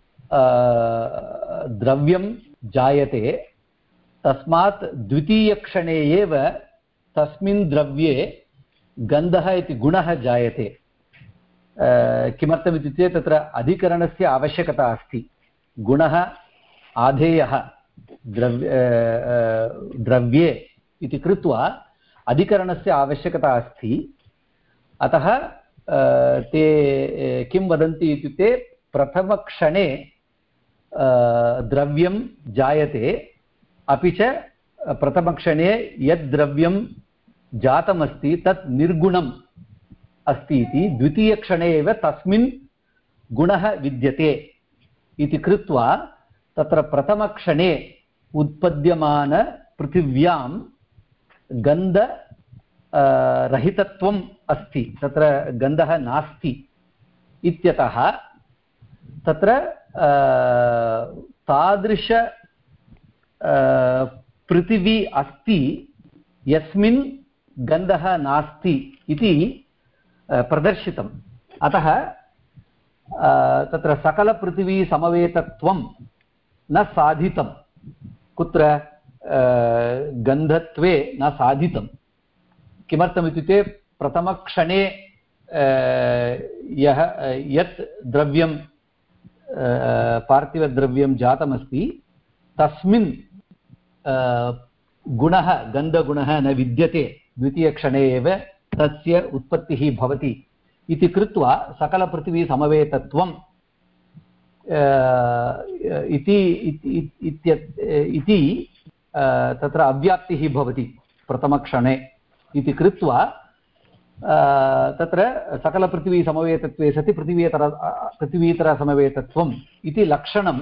द्रव्यं जायते तस्मात् द्वितीयक्षणे एव तस्मिन् द्रव्ये गन्धः इति गुणः जायते किमर्थमित्युक्ते तत्र अधिकरणस्य आवश्यकता अस्ति गुणः आधेयः द्रव्य द्रव्ये इति कृत्वा अधिकरणस्य आवश्यकता अस्ति अतः ते किं वदन्ति इत्युक्ते प्रथमक्षणे द्रव्यं जायते अपि च प्रथमक्षणे यद् द्रव्यं जातमस्ति तत् निर्गुणम् अस्ति इति द्वितीयक्षणे एव तस्मिन् गुणः विद्यते इति कृत्वा तत्र प्रथमक्षणे उत्पद्यमानपृथिव्यां गन्ध रहितत्वम् अस्ति तत्र गन्धः नास्ति इत्यतः तत्र तादृश पृथिवी अस्ति यस्मिन् गन्धः नास्ति इति प्रदर्शितम् अतः तत्र सकलपृथिवीसमवेतत्वं न साधितं कुत्र गन्धत्वे न साधितं किमर्थमित्युक्ते प्रथमक्षणे यः यत् द्रव्यं पार्थिवद्रव्यं जातमस्ति तस्मिन् गुणः गन्धगुणः न विद्यते द्वितीयक्षणे एव तस्य उत्पत्तिः भवति इति कृत्वा सकलपृथिवीसमवेतत्वं इति इति तत्र अव्याप्तिः भवति प्रथमक्षणे इति कृत्वा तत्र सकलपृथिवीसमवेतत्वे सति पृथिवीतर पृथिवीतरसमवेतत्वम् इति लक्षणं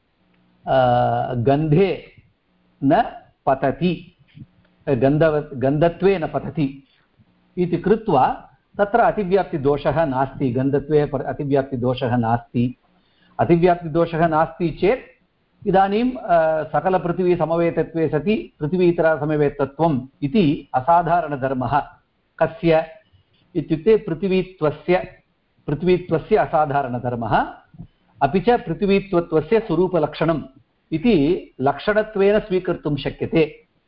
गन्धे न पतति गन्धव गन्धत्वे न पतति इति कृत्वा तत्र अतिव्याप्तिदोषः नास्ति गन्धत्वे अतिव्याप्तिदोषः नास्ति अतिव्याप्तिदोषः नास्ति चेत् इदानीं सकलपृथिवीसमवेतत्वे सति पृथिवीतरसमवेतत्वम् इति असाधारणधर्मः कस्य इत्युक्ते पृथिवीत्वस्य पृथिवीत्वस्य असाधारणधर्मः अपि च पृथिवीत्वस्य स्वरूपलक्षणम् इति लक्षणत्वेन स्वीकर्तुं शक्यते।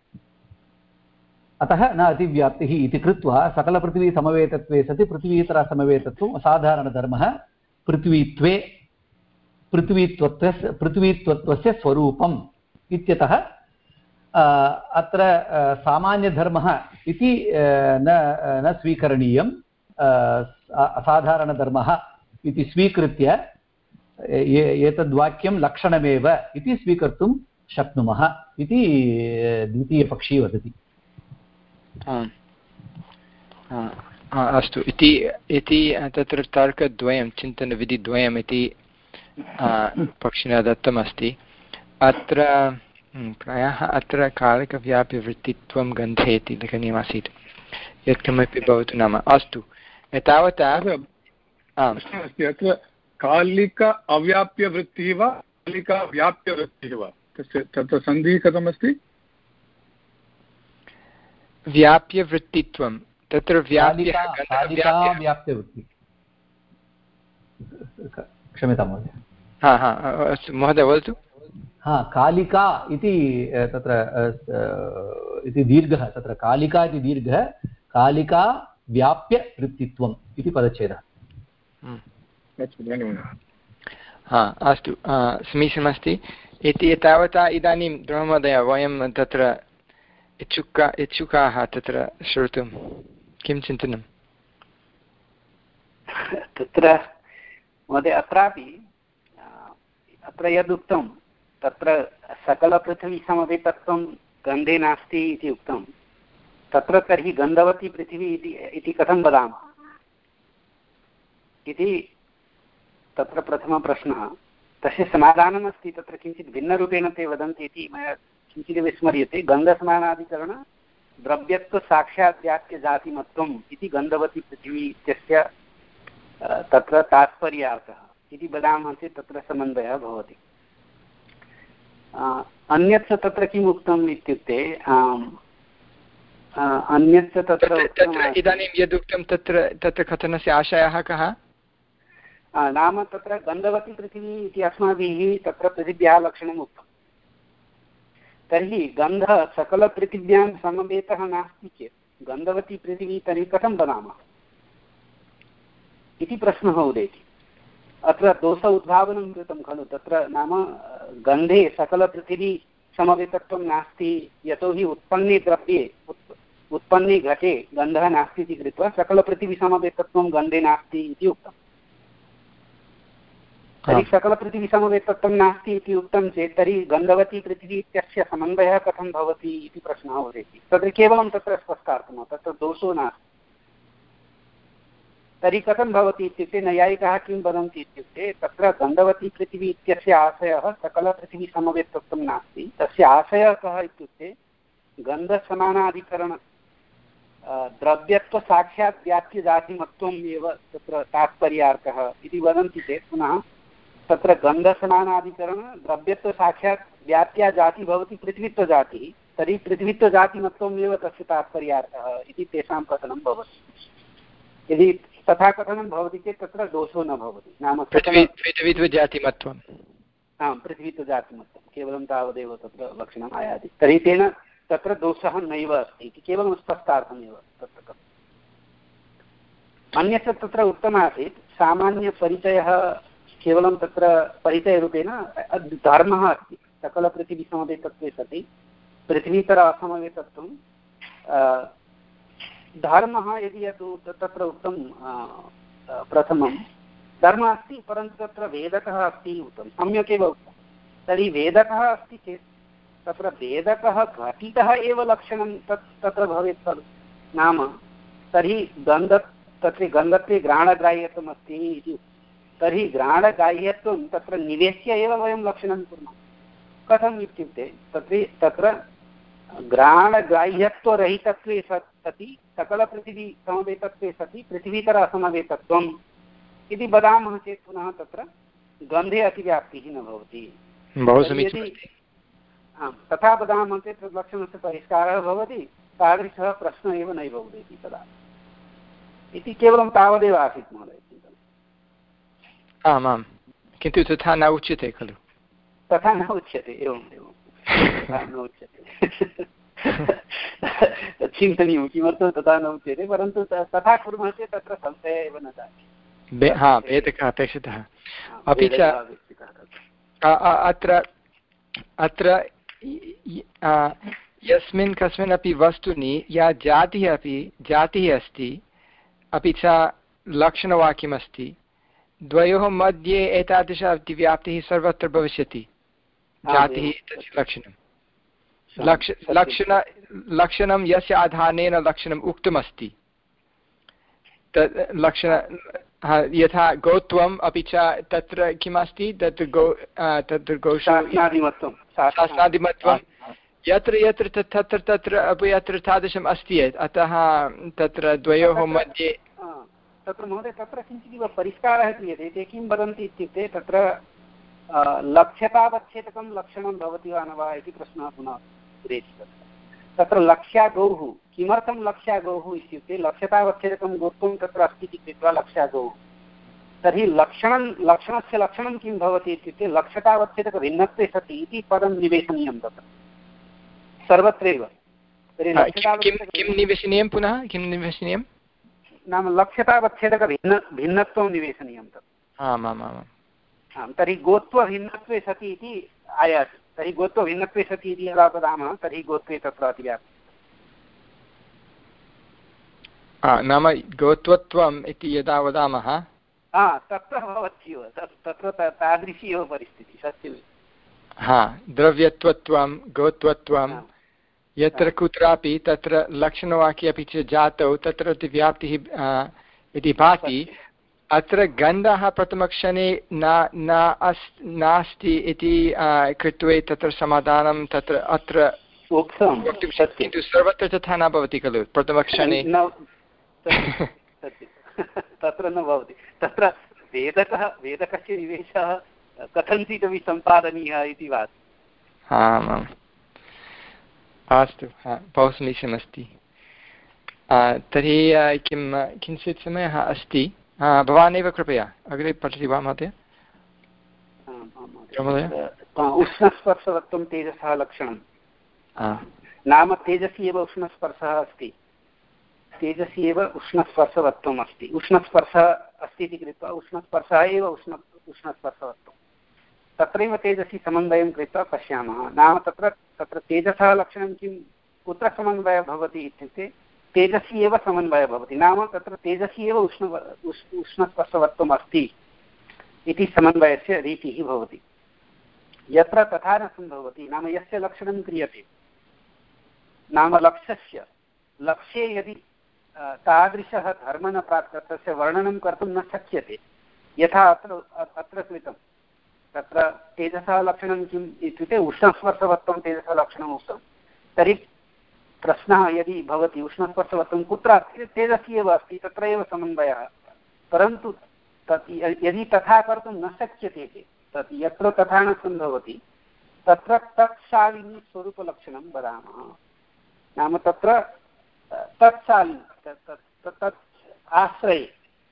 अतः न अतिव्याप्तिः इति कृत्वा सकलपृथिवीसमवेतत्वे सति पृथिवीतरसमवेतत्वम् असाधारणधर्मः पृथ्वीत्वे पृथ्वीत्वस्य पृथ्वीत्वस्य स्वरूपम् इत्यतः अत्र सामान्यधर्मः इति न न स्वीकरणीयम्, असाधारणधर्मः इति स्वीकृत्य एतद्वाक्यं लक्षणमेव इति स्वीकर्तुं शक्नुमः इति द्वितीयपक्षी वदति। अस्तु इति इति तत्र तर्कद्वयं चिन्तनविधिद्वयम् इति पक्षिणा दत्तमस्ति। अत्र प्रायः अत्र कालिकव्याप्यवृत्तित्वं गन्धे इति लिखनीयमासीत्, यत्किमपि भवतु नाम। अस्तु एतावता अस्ति अत्र कालिक अव्याप्यवृत्तिः वा कालिका व्याप्यवृत्तिः वा तस्य तत्र सन्धिः कथमस्ति? व्याप्यवृत्तित्वं तत्र व्याप्यः व्याप्यवृत्ति क्षम्यतां महोदय। हा हा अस्तु महोदय वदतु। हा कालिका इति तत्र इति दीर्घः, तत्र कालिका इति दीर्घः, कालिका व्याप्यवृत्तित्वम् इति पदच्छेदः। हा अस्तु समीचीनमस्ति। इति तावता इदानीं महोदय वयं तत्र इच्छुका इच्छुकाः तत्र श्रोतुं किं चिन्तनं? तत्र महोदय अत्रापि अत्र यदुक्तं तत्र सकलपृथिवीसमवेतत्वं गन्धे नास्ति इति उक्तं, तत्र तर्हि गन्धवती पृथिवी इति कथं वदामः इति तत्र प्रथमप्रश्नः। तस्य समाधानमस्ति, तत्र किञ्चित् भिन्नरूपेण ते वदन्ति इति मया किञ्चित् विस्मर्यते। गन्धस्नानादिकरण द्रव्यत्वसाक्षाद्व्याप्यजातिमत्वम् इति गन्धवती पृथिवी इत्यस्य तत्र तात्पर्यार्थः इति वदामः चेत् तत्र समन्वयः भवति। अन्यच्च तत्र किम् उक्तम् इत्युक्ते अन्यच्च तत्र इदानीं यदुक्तं तत्र तत्र कथनस्य आशयः कः? नाम तत्र गन्धवती पृथिवी इति अस्माभिः तत्र पृथिव्याः लक्षणम् उक्तं, तर्हि गन्धः सकलपृथिव्यां समवेतः नास्ति चेत् गन्धवती पृथिवी तर्हि कथं वदामः इति प्रश्नः उदेति। अत्र दोष उद्भावनं कृतं खलु, तत्र नाम गन्धे सकलपृथिवी समवेतत्वं नास्ति, यतोहि उत्पन्ने द्रव्ये उत्पन्ने घटे गन्धः नास्ति इति कृत्वा सकलपृथिवी समवेतत्वं गन्धे नास्ति इति उक्तम्। तर्हि सकलपृथिवी समवेतत्वं नास्ति इति उक्तं चेत् तर्हि गन्धवती पृथिवी इत्यस्य समन्वयः कथं भवति इति प्रश्नः उदेति। तत्र केवलं तत्र स्पष्टार्थः, तत्र दोषो नास्ति। तर्हि कथं भवति इत्युक्ते नैयायिकाः किं वदन्ति इत्युक्ते तत्र गन्धवती पृथिवी इत्यस्य आशयः सकलपृथिवी समवेतत्वं नास्ति, तस्य आशयः कः इत्युक्ते गन्धसमानाधिकरण द्रव्यत्वसाक्षात् व्याप्यजातिमत्वम् एव तत्र तात्पर्यार्थः इति वदन्ति चेत् पुनः तत्र गन्धसमानाधिकरण द्रव्यत्वसाक्षात् व्याप्या जातिः भवति पृथ्वीत्वजातिः, तर्हि पृथ्वीत्वजातिमत्वम् एव तस्य तात्पर्यार्थः इति तेषां कथनं भवति। यदि तथा कथनं भवति चेत् तत्र दोषो न भवति, नाम पृथ्वीत्वजातिमत्वम् आं पृथ्वीत्वजातिमत्वं केवलं तावदेव तत्र लक्षणम् आयाति, तर्हि तेन तत्र दोषः नैव अस्ति इति केवलं स्पष्टार्थमेव तत्र। अन्यच्च तत्र उक्तमासीत् सामान्यपरिचयः केवलं तत्र परिचयरूपेण धर्मः अस्ति, सकलपृथिवीसमवेतत्वे सति पृथ्वीतर असमवेतत्वं धर्मः यदि यत् तत्र उक्तं प्रथमं धर्मः अस्ति, परन्तु तत्र वेदकः अस्ति उक्तं, सम्यक् एव उक्तं। तर्हि वेदकः अस्ति चेत् तत्र वेदकः घटितः एव लक्षणं तत् तत्र भवेत् खलु, नाम तर्हि गन्ध तत्र गन्धत्वे घ्राणग्राह्यत्वम् अस्ति इति, तर्हि घ्राणग्राह्यत्वं तत्र निवेश्य एव वयं लक्षणं कुर्मः। कथम् इत्युक्ते तत्र तत्र घ्राणग्राह्यत्वरहितत्वे सति सकलपृथिवी समवेतत्वे सति पृथ्वीतर असमवेतत्वम् इति वदामः चेत् पुनः तत्र गन्धे अतिव्याप्तिः न भवति। बहु समीचीनं। आम्, तथा वदामः चेत् तद् लक्षणस्य परिष्कारः भवति, तादृशः प्रश्नः एव नैव उदेति तदा इति केवलं तावदेव आसीत् महोदय। आम् आम्, किन्तु तथा न उच्यते खलु। तथा न उच्यते, एवम् एवं तथा न उच्यते। चिन्तनीयं किमर्थं तथा न उच्यते, परन्तु तथा कुर्मः चेत् तत्र संशयः एव न जायते। हा, भेदकः अपेक्षितः। अपि च अत्र अत्र यस्मिन् कस्मिन् अपि वस्तुनि या जातिः अपि जातिः अस्ति, अपि च लक्षणवाक्यमस्ति, द्वयोः मध्ये एतादृश अतिव्याप्तिः सर्वत्र भविष्यति। जातिः तस्य लक्षणं लक्ष लक्षण लक्षणं यस्य आधारेण लक्षणम् उक्तमस्ति तत् लक्षण यथा गोत्वम्, अपि च तत्र किमस्ति तत्र गो तत्र गोशादिमत्वं शास्त्रादिमत्वं यत्र यत्र तत्र तत्र अपि यत्र तादृशम् अस्ति, अतः तत्र द्वयोः मध्ये तत्र महोदय तत्र किञ्चिदिव परिष्कारः क्रियते। ते किं वदन्ति इत्युक्ते तत्र लक्ष्यतावच्छेदकं लक्षणं भवति वा न वा इति प्रश्नः पुनः उदेति। तत्र लक्ष्यागौः किमर्थं लक्ष्यागौः इत्युक्ते लक्ष्यतावच्छेदकं गोत्वं तत्र अस्ति इति कृत्वा लक्ष्यागौः। तर्हि लक्षणं लक्षणस्य लक्षणं किं भवति इत्युक्ते लक्ष्यतावच्छेदकभिन्नत्वे सति इति पदं निवेशनीयं तत्र सर्वत्रैव। तर्हि किं निवेशनीयं, पुनः किं निवेशनीयं नाम लक्ष्यतावच्छेदकभिन्न भिन्नत्वं निवेशनीयं तत्। आम् आम् आम् आम्, तर्हि गोत्वभिन्नत्वे सति इति आयाति। तर्हि गोत्वभिन्नत्वे सति इति यदा वदामः तर्हि गोत्वे तत्र अतिव्याप्तिः। नाम गोत्वत्वम् इति यदा वदामः तत्र भवत्येव तत्र तादृशी एव परिस्थितिः सत्यमेव। हा, द्रव्यत्वत्वं गोत्वत्वं यत्र कुत्रापि तत्र लक्षणवाक्ये अपि च जातौ तत्र अतिव्याप्तिः इति भाति। अत्र गन्धः प्रथमक्षणे न न अस् नास्ति इति कृत्वा तत्र समाधानं तत्र अत्र वक्तुं शक्यते, किन्तु सर्वत्र तथा न भवति खलु। प्रथमक्षणे तत्र न भवति। तत्र वेदकः वेदकस्य निवेशः कथञ्चिदपि सम्पादनीयः इति भाति। आम् आम्, अस्तु, बहु समीचीनमस्ति। तर्हि किं किञ्चित् समयः अस्ति, भवानेव कृपया अग्रे पठति वा महोदय? उष्णस्पर्शवत्वं तेजसः लक्षणं। नाम तेजसि एव उष्णस्पर्शः अस्ति, तेजसि एव उष्णस्पर्शवत्वम् अस्ति। उष्णस्पर्शः अस्ति इति कृत्वा उष्णस्पर्शः एव उष्ण उष्णस्पर्शवत्वं तत्रैव तेजसि समन्वयं कृत्वा पश्यामः। नाम तत्र तत्र तेजसः लक्षणं किं, कुत्र समन्वयः भवति इत्युक्ते तेजसि एव समन्वयः भवति। नाम तत्र तेजसि एव उष्ण उष्णस्पर्शवत्वम् अस्ति इति समन्वयस्य रीतिः भवति। यत्र तथा न सम्भवति, नाम यस्य लक्षणं क्रियते, नाम लक्ष्यस्य लक्ष्ये यदि तादृशः धर्मः न प्राप्तः तस्य वर्णनं कर्तुं न शक्यते। यथा अत्र अत्र कृतं, तत्र तेजसः लक्षणं किम् इत्युक्ते उष्णस्पर्शवत्वं तेजसः लक्षणम् उक्तं। तर्हि प्रश्नः यदि भवति उष्णस्पर्शवत्वं कुत्र अस्ति, तेजसि एव अस्ति, तत्र एव समन्वयः। परन्तु तत् यदि तथा कर्तुं न शक्यते चेत्, तत् यत्र तथा न सम्भवति तत्र तत्शालिनी स्वरूपलक्षणं वदामः। नाम तत्र तत्शालिनी तत् आश्रये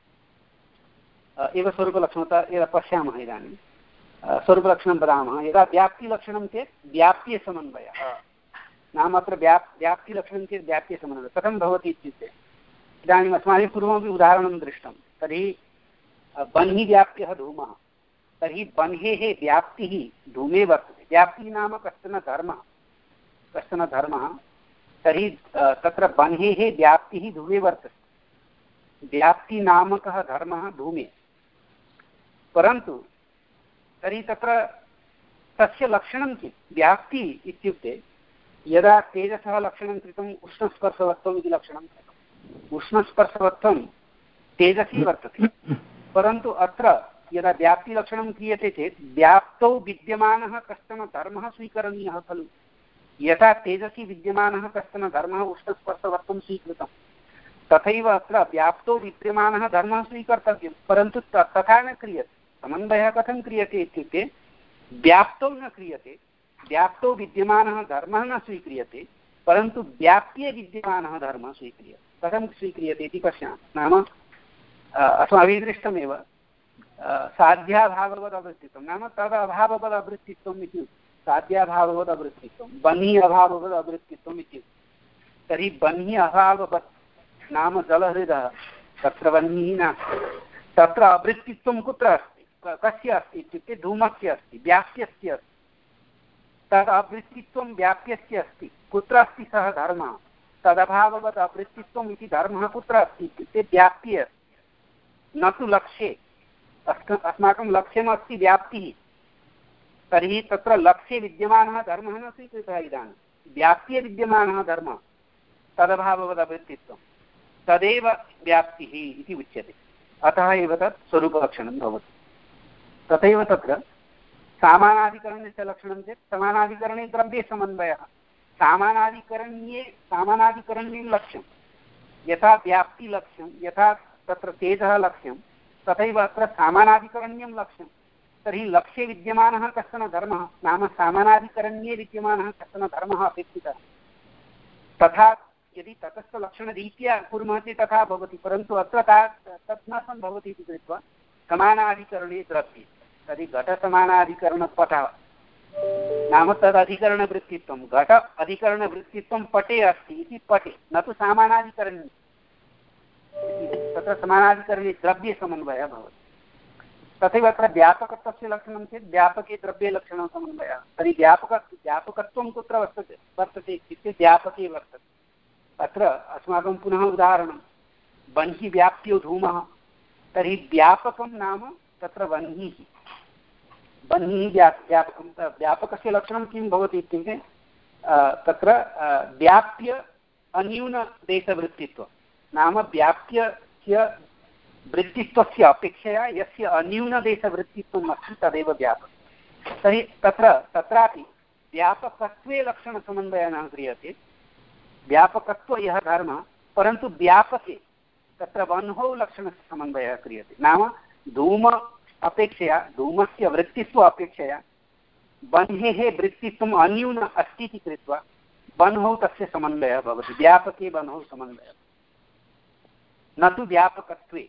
एव स्वरूपलक्षणता यदा पश्यामः इदानीं स्वरूपलक्षणं वदामः। यदा व्याप्तिलक्षणं चेत् व्याप्ये समन्वयः। नाम अत्र व्याप् व्याप्तिलक्षणं चेत् व्याप्ये समन्वयः कथं भवति इत्युक्ते, इदानीम् अस्माभिः पूर्वमपि उदाहरणं दृष्टं। तर्हि बह्निव्याप्यः धूमः, तर्हि बह्नेः व्याप्तिः धूमे वर्तते। व्याप्तिः नाम कश्चन धर्मः कश्चन धर्मः तर्हि तत्र बह्नेः व्याप्तिः धूमे वर्तते। व्याप्तिनामकः धर्मः धूमे, परन्तु तर्हि तत्र तस्य लक्षणं किं, व्याप्ति इत्युक्ते यदा तेजसः लक्षणं कृतम् उष्णस्पर्शवत्वम् इति लक्षणं कृतम्। उष्णस्पर्शवत्वं तेजसि वर्तते, परन्तु अत्र यदा व्याप्तिलक्षणं क्रियते चेत् व्याप्तौ विद्यमानः कश्चन धर्मः स्वीकरणीयः खलु। यथा तेजसि विद्यमानः कश्चन धर्मः उष्णस्पर्शवत्वं स्वीकृतं, तथैव अत्र व्याप्तौ विद्यमानः धर्मः स्वीकर्तव्यं, परन्तु तथा न क्रियते। समन्वयः कथं क्रियते इत्युक्ते व्याप्तौ न क्रियते, व्याप्तौ विद्यमानः धर्मः न स्वीक्रियते, परन्तु व्याप्ये विद्यमानः धर्मः स्वीक्रियते। कथं स्वीक्रियते इति पश्यामः। नाम अस्माभिः दृष्टमेव साध्याभाववदवृत्तित्वं, नाम तदभाववदवृत्तित्वम् इति साध्याभाववदवृत्तित्वं, बन्हि अभाववदवृत्तित्वम् इत्युक्ते। तर्हि बन्हि अभाववत् नाम जलहृदः, तत्र बन्हिः नास्ति, तत्र अवृत्तित्वं कुत्र अस्ति, कस्य अस्ति इत्युक्ते धूमस्य अस्ति, व्याप्यस्य अस्ति। तद् अवृत्तित्वं व्याप्यस्य अस्ति, कुत्र अस्ति सः धर्मः, तदभाववत् अवृत्तित्वम् इति धर्मः कुत्र अस्ति इत्युक्ते व्याप्ये अस्ति, न तु लक्ष्ये। अस्माकं लक्ष्यमस्ति व्याप्तिः, तर्हि तत्र लक्ष्ये विद्यमानः धर्मः न स्वीकृतः, इदानीं व्याप्ये विद्यमानः धर्मः तदभाववदवृत्तित्वं, तदेव व्याप्तिः इति उच्यते। अतः एव तत् स्वरूपलक्षणं भवति। तथैव तत्र सामानाधिकरणस्य लक्षणं चेत् समानाधिकरणे द्रव्ये समन्वयः, सामानाधिकरण्ये सामानाधिकरण्यं लक्ष्यं, यथा व्याप्तिलक्ष्यं, यथा तत्र तेजः लक्ष्यं, तथैव अत्र सामानाधिकरण्यं लक्ष्यं। तर्हि लक्ष्ये विद्यमानः कश्चन धर्मः, नाम सामानाधिकरण्ये विद्यमानः कश्चन धर्मः अपेक्षितः। तथा यदि तटस्थलक्षणरीत्या कुर्मः चेत् तथा भवति, परन्तु अत्र तत् न सम्भवति इति कृत्वा समानाधिकरणे द्रव्ये, तर्हि घटसमानाधिकरणपटः नाम तदधिकरणवृत्तित्वं, घट अधिकरणवृत्तित्वं पटे अस्ति इति पटे, न तु समानाधिकरणे। तत्र समानाधिकरणे द्रव्ये समन्वयः भवति। तथैव अत्र व्यापकत्वस्य लक्षणं चेत् व्यापके द्रव्ये लक्षणं समन्वयः। तर्हि व्यापक व्यापकत्वं कुत्र वर्तते वर्तते इत्युक्ते व्यापके वर्तते। अत्र अस्माकं पुनः उदाहरणं, बन्हि व्याप्यो धूमः, तर्हि व्यापकं नाम तत्र बन्हिः, बन्हिः व्यापकं। व्यापकस्य लक्षणं किं भवति इत्युक्ते तत्र व्याप्य अन्यूनदेशवृत्तित्वं, नाम व्याप्यस्य वृत्तित्वस्य अपेक्षया यस्य अन्यूनदेशवृत्तित्वम् अस्ति तदेव व्यापकं। तर्हि तत्र तत्रापि व्यापकत्वे लक्षणसमन्वयः न क्रियते, व्यापकत्व यः धर्मः, परन्तु व्यापके तत्र बन्हौ लक्षणस्य समन्वयः क्रियते। नाम धूम अपेक्षया, धूमस्य वृत्तित्व अपेक्षया बन्हेः वृत्तित्वम् अन्यून अस्ति इति कृत्वा बन्हौ तस्य समन्वयः भवति, व्यापके बन्हौ समन्वयः, न तु व्यापकत्वे।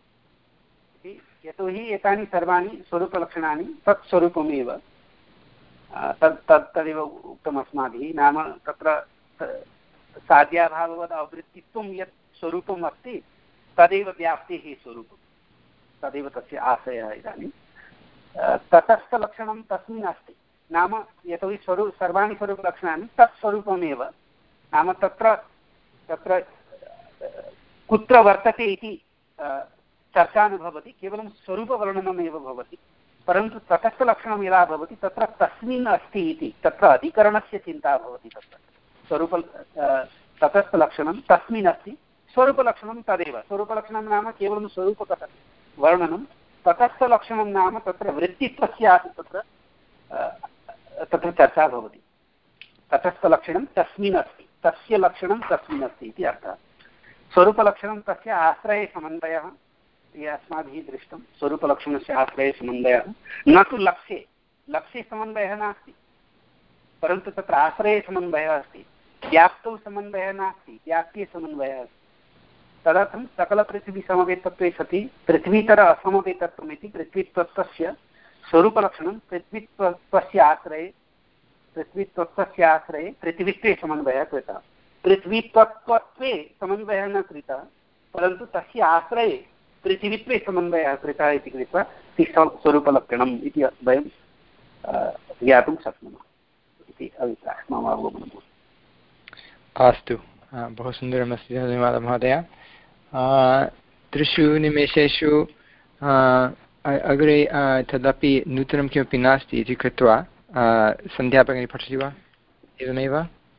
यतोहि एतानि सर्वाणि स्वरूपलक्षणानि तत्स्वरूपमेव, तत् तत् तदेव उक्तम् अस्माभिः। नाम तत्र साध्याभाववद् अवृत्तित्वं यत् स्वरूपम् अस्ति तदेव व्याप्तेः स्वरूपं, तदेव तस्य आशयः। इदानीं तटस्थलक्षणं तस्मिन् अस्ति, नाम यतोहि स्वरूप सर्वाणि स्वरूपलक्षणानि तत्स्वरूपमेव, नाम तत्र तत्र कुत्र वर्तते इति चर्चा न भवति, केवलं स्वरूपवर्णनमेव भवति। परन्तु तटस्थलक्षणं यदा भवति तत्र तस्मिन् अस्ति इति तत्र अधिकरणस्य चिन्ता भवति। तत्र स्वरूप तटस्थलक्षणं तस्मिन् अस्ति, स्वरूपलक्षणं तदेव। स्वरूपलक्षणं नाम केवलं स्वरूपकथनं वर्णनं, तटस्थलक्षणं नाम तत्र वृत्तित्वस्यापि तत्र तत्र चर्चा भवति। तटस्थलक्षणं तस्मिन् अस्ति, तस्य लक्षणं तस्मिन् अस्ति इति अर्थः। स्वरूपलक्षणं तस्य आश्रये समन्वयः, यः अस्माभिः दृष्टं, स्वरूपलक्षणस्य आश्रये समन्वयः, न तु लक्ष्ये। लक्ष्ये समन्वयः नास्ति, परन्तु तत्र आश्रये समन्वयः अस्ति। व्याप्तौ समन्वयः नास्ति, व्याप्ये समन्वयः अस्ति। तदर्थं सकलपृथिवीसमवेतत्वे सति पृथ्वीतर असमवेतत्वम् इति पृथ्वीत्वस्य स्वरूपलक्षणं पृथ्वीत्वस्य आश्रये पृथ्वीत्वस्य आश्रये पृथिवीत्वे समन्वयः कृतः। पृथ्वीत्वत्वे समन्वयः न कृतः, परन्तु तस्य आश्रये पृथिवीत्वे समन्वयः कृतः इति कृत्वा स्वरूपलक्षणम् इति वयं ज्ञातुं शक्नुमः इति अभिप्रायः, मम अवगमनम्। अस्तु, बहु सुन्दरमस्ति, धन्यवादः महोदय। त्रिषु निमेषेषु अग्रे तदपि नूतनं किमपि नास्ति इति कृत्वा सन्ध्या भगिनी पठति वा? एवमेव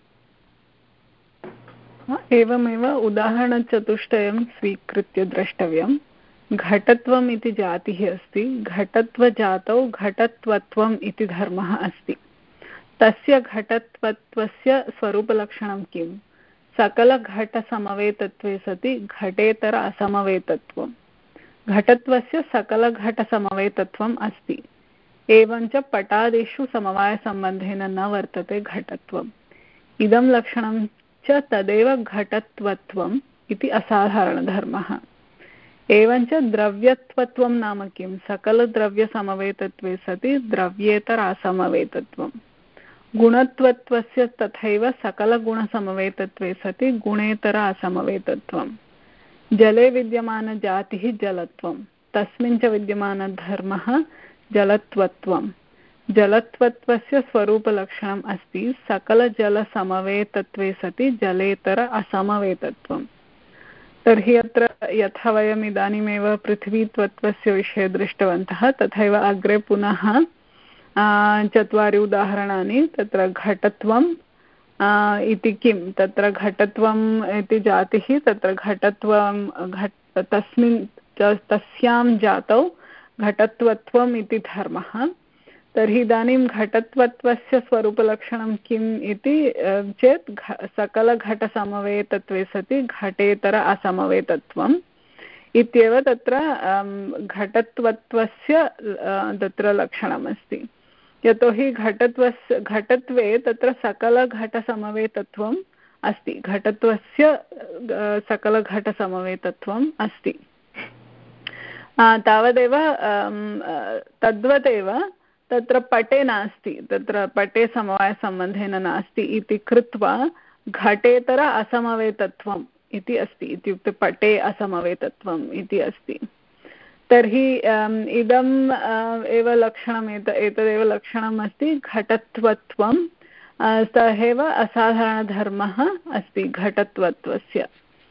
एवमेव उदाहरणचतुष्टयं स्वीकृत्य द्रष्टव्यं। घटत्वम् इति जातिः अस्ति, घटत्वजातौ घटत्वत्वम् इति धर्मः अस्ति। तस्य घटत्वत्वस्य स्वरूपलक्षणं किं? सकलघटसमवेतत्वे सति घटेतर असमवेतत्वं। घटत्वस्य सकलघटसमवेतत्वम् अस्ति। एवञ्च पटादिषु समवायसम्बन्धेन न वर्तते घटत्वम्। इदं लक्षणं च तदेव घटत्वत्वम् इति असाधारणधर्मः। एवञ्च द्रव्यत्वत्वं नाम किं? सकलद्रव्यसमवेतत्वे सति द्रव्येतर असमवेतत्वम्। गुणत्वत्वस्य तथैव सकलगुणसमवेतत्वे सति गुणेतर असमवेतत्वम्। जले विद्यमानजातिः जलत्वं, तस्मिन् च विद्यमानधर्मः जलत्वत्वम्। जलत्वत्वस्य स्वरूपलक्षणम् अस्ति सकलजलसमवेतत्वे सति जलेतर असमवेतत्वम्। तर्हि अत्र यथा वयम् इदानीमेव पृथ्वीत्वत्वस्य विषये दृष्टवन्तः तथैव अग्रे पुनः चत्वारि उदाहरणानि। तत्र घटत्वम् इति किं? तत्र घटत्वम् इति जातिः, तत्र घटत्वं घट तस्मिन् तस्यां जातौ घटत्वत्वम् इति धर्मः। तर्हि इदानीं घटत्वत्वस्य स्वरूपलक्षणं किम् इति चेत् सकलघटसमवेतत्वे सति घटेतर असमवेतत्वम् इत्येव तत्र घटत्वत्वस्य तत्र लक्षणमस्ति। यतोहि घटत्वस्य घटत्वे तत्र सकलघटसमवेतत्वम् अस्ति, घटत्वस्य सकलघटसमवेतत्वम् अस्ति। तावदेव तद्वदेव तत्र पटे नास्ति, तत्र पटे समवायसम्बन्धेन नास्ति इति कृत्वा घटेतर असमवेतत्वम् इति अस्ति। इत्युक्ते पटे असमवेतत्वम् इति अस्ति। तर्हि इदम् एव लक्षणम् एत एतदेव लक्षणम् अस्ति घटत्वत्वं। सः एव असाधारणधर्मः अस्ति घटत्वत्वस्य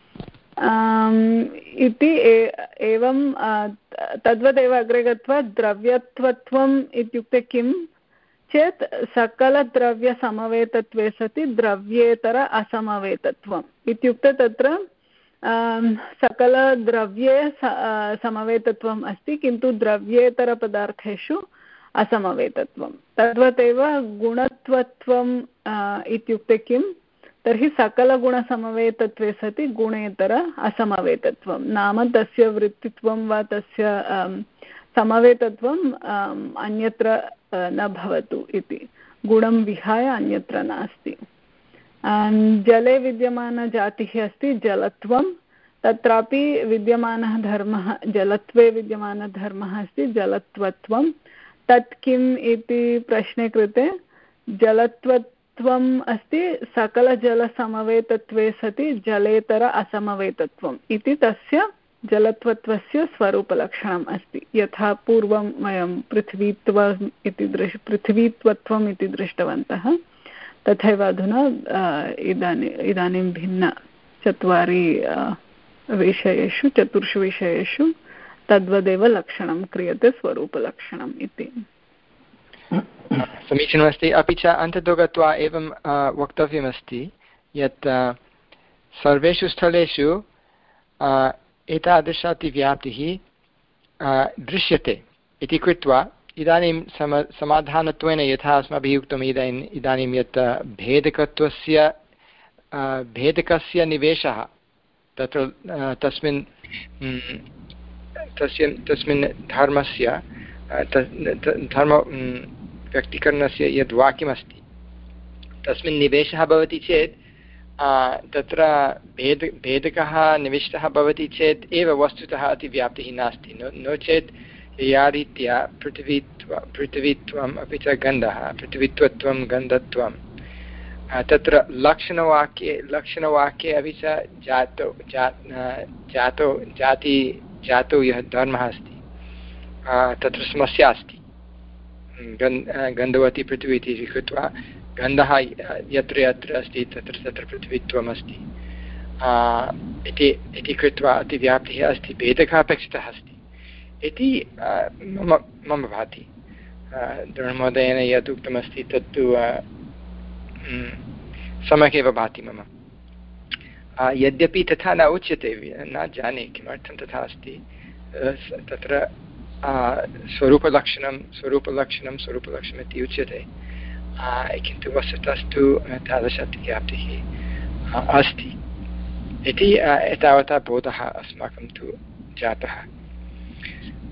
इति। एवं तद्वदेव अग्रे गत्वा द्रव्यत्वत्वम् इत्युक्ते किं चेत् सकलद्रव्यसमवेतत्वे सति द्रव्येतर असमवेतत्वम्। इत्युक्ते तत्र सकलद्रव्ये समवेतत्वम् अस्ति किन्तु द्रव्येतरपदार्थेषु असमवेतत्वं। तद्वदेव गुणत्वत्वम् इत्युक्ते किं? तर्हि सकलगुणसमवेतत्वे सति गुणेतर असमवेतत्वं, नाम तस्य वृत्तित्वं वा तस्य समवेतत्वम् अन्यत्र न भवतु इति, गुणं विहाय अन्यत्र नास्ति। जले विद्यमानजातिः अस्ति जलत्वं, तत्रापि विद्यमानः धर्मः जलत्वे विद्यमानधर्मः अस्ति जलत्वत्वं। तत् किम् इति प्रश्ने कृते जलत्वत्वम् अस्ति सकलजलसमवेतत्वे सति जलेतर असमवेतत्वम् इति तस्य जलत्वत्वस्य स्वरूपलक्षणम् अस्ति। यथा पूर्वं वयं पृथ्वीत्वम् इति दृश् पृथ्वीत्वत्वम् इति दृष्टवन्तः तथैव अधुना इदानीं इदानीं भिन्न चत्वारि विषयेषु चतुर्षु विषयेषु तद्वदेव लक्षणं क्रियते स्वरूपलक्षणम् इति। समीचीनमस्ति। अपि च अन्ततो गत्वा एवं वक्तव्यमस्ति यत् सर्वेषु स्थलेषु एतादृशातिव्याप्तिः दृश्यते इति कृत्वा इदानीं सम समाधानत्वेन यथा अस्माभिः उक्तम् इदानीम् इदानीं यत् भेदकत्वस्य भेदकस्य निवेशः तत्र तस्मिन् तस्य तस्मिन् धर्मस्य धर्म व्यक्तीकरणस्य यद् वाक्यमस्ति तस्मिन् निवेशः भवति चेत् तत्र भेद भेदकः निविष्टः भवति चेत् एव वस्तुतः अतिव्याप्तिः नास्ति। नो नो चेत् या रीत्या पृथिवीत्व पृथिवीत्वम् अपि च गन्धः पृथिवीत्वत्वं गन्धत्वं तत्र लक्षणवाक्ये लक्षणवाक्ये अपि च जातो जा जातो जाति जातो यः धर्मः अस्ति तत्र समस्या अस्ति। गन् गन्धवती पृथिवी इति कृत्वा गन्धः यत्र यत्र अस्ति तत्र तत्र पृथ्वीत्वम् अस्ति इति इति कृत्वा अतिव्याप्तिः अस्ति, भेदकः अपेक्षितः अस्ति इति मम मम भाति। द्रोणमहोदयेन यत् उक्तमस्ति तत्तु सम्यक् एव भाति मम। यद्यपि तथा न उच्यते, न जाने किमर्थं तथा अस्ति, तत्र स्वरूपलक्षणं स्वरूपलक्षणं स्वरूपलक्षणम् इति उच्यते, किन्तु वस्तुतस्तु तादृशव्याप्तिः अस्ति इति एतावता बोधः अस्माकं तु जातः।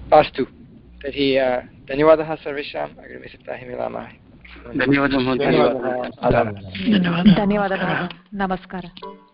अस्तु तर्हि धन्यवादः सर्वेषाम् अग्रिमे सप्ताहे मिलामः धन्यवादः धन्यवादः नमस्कारः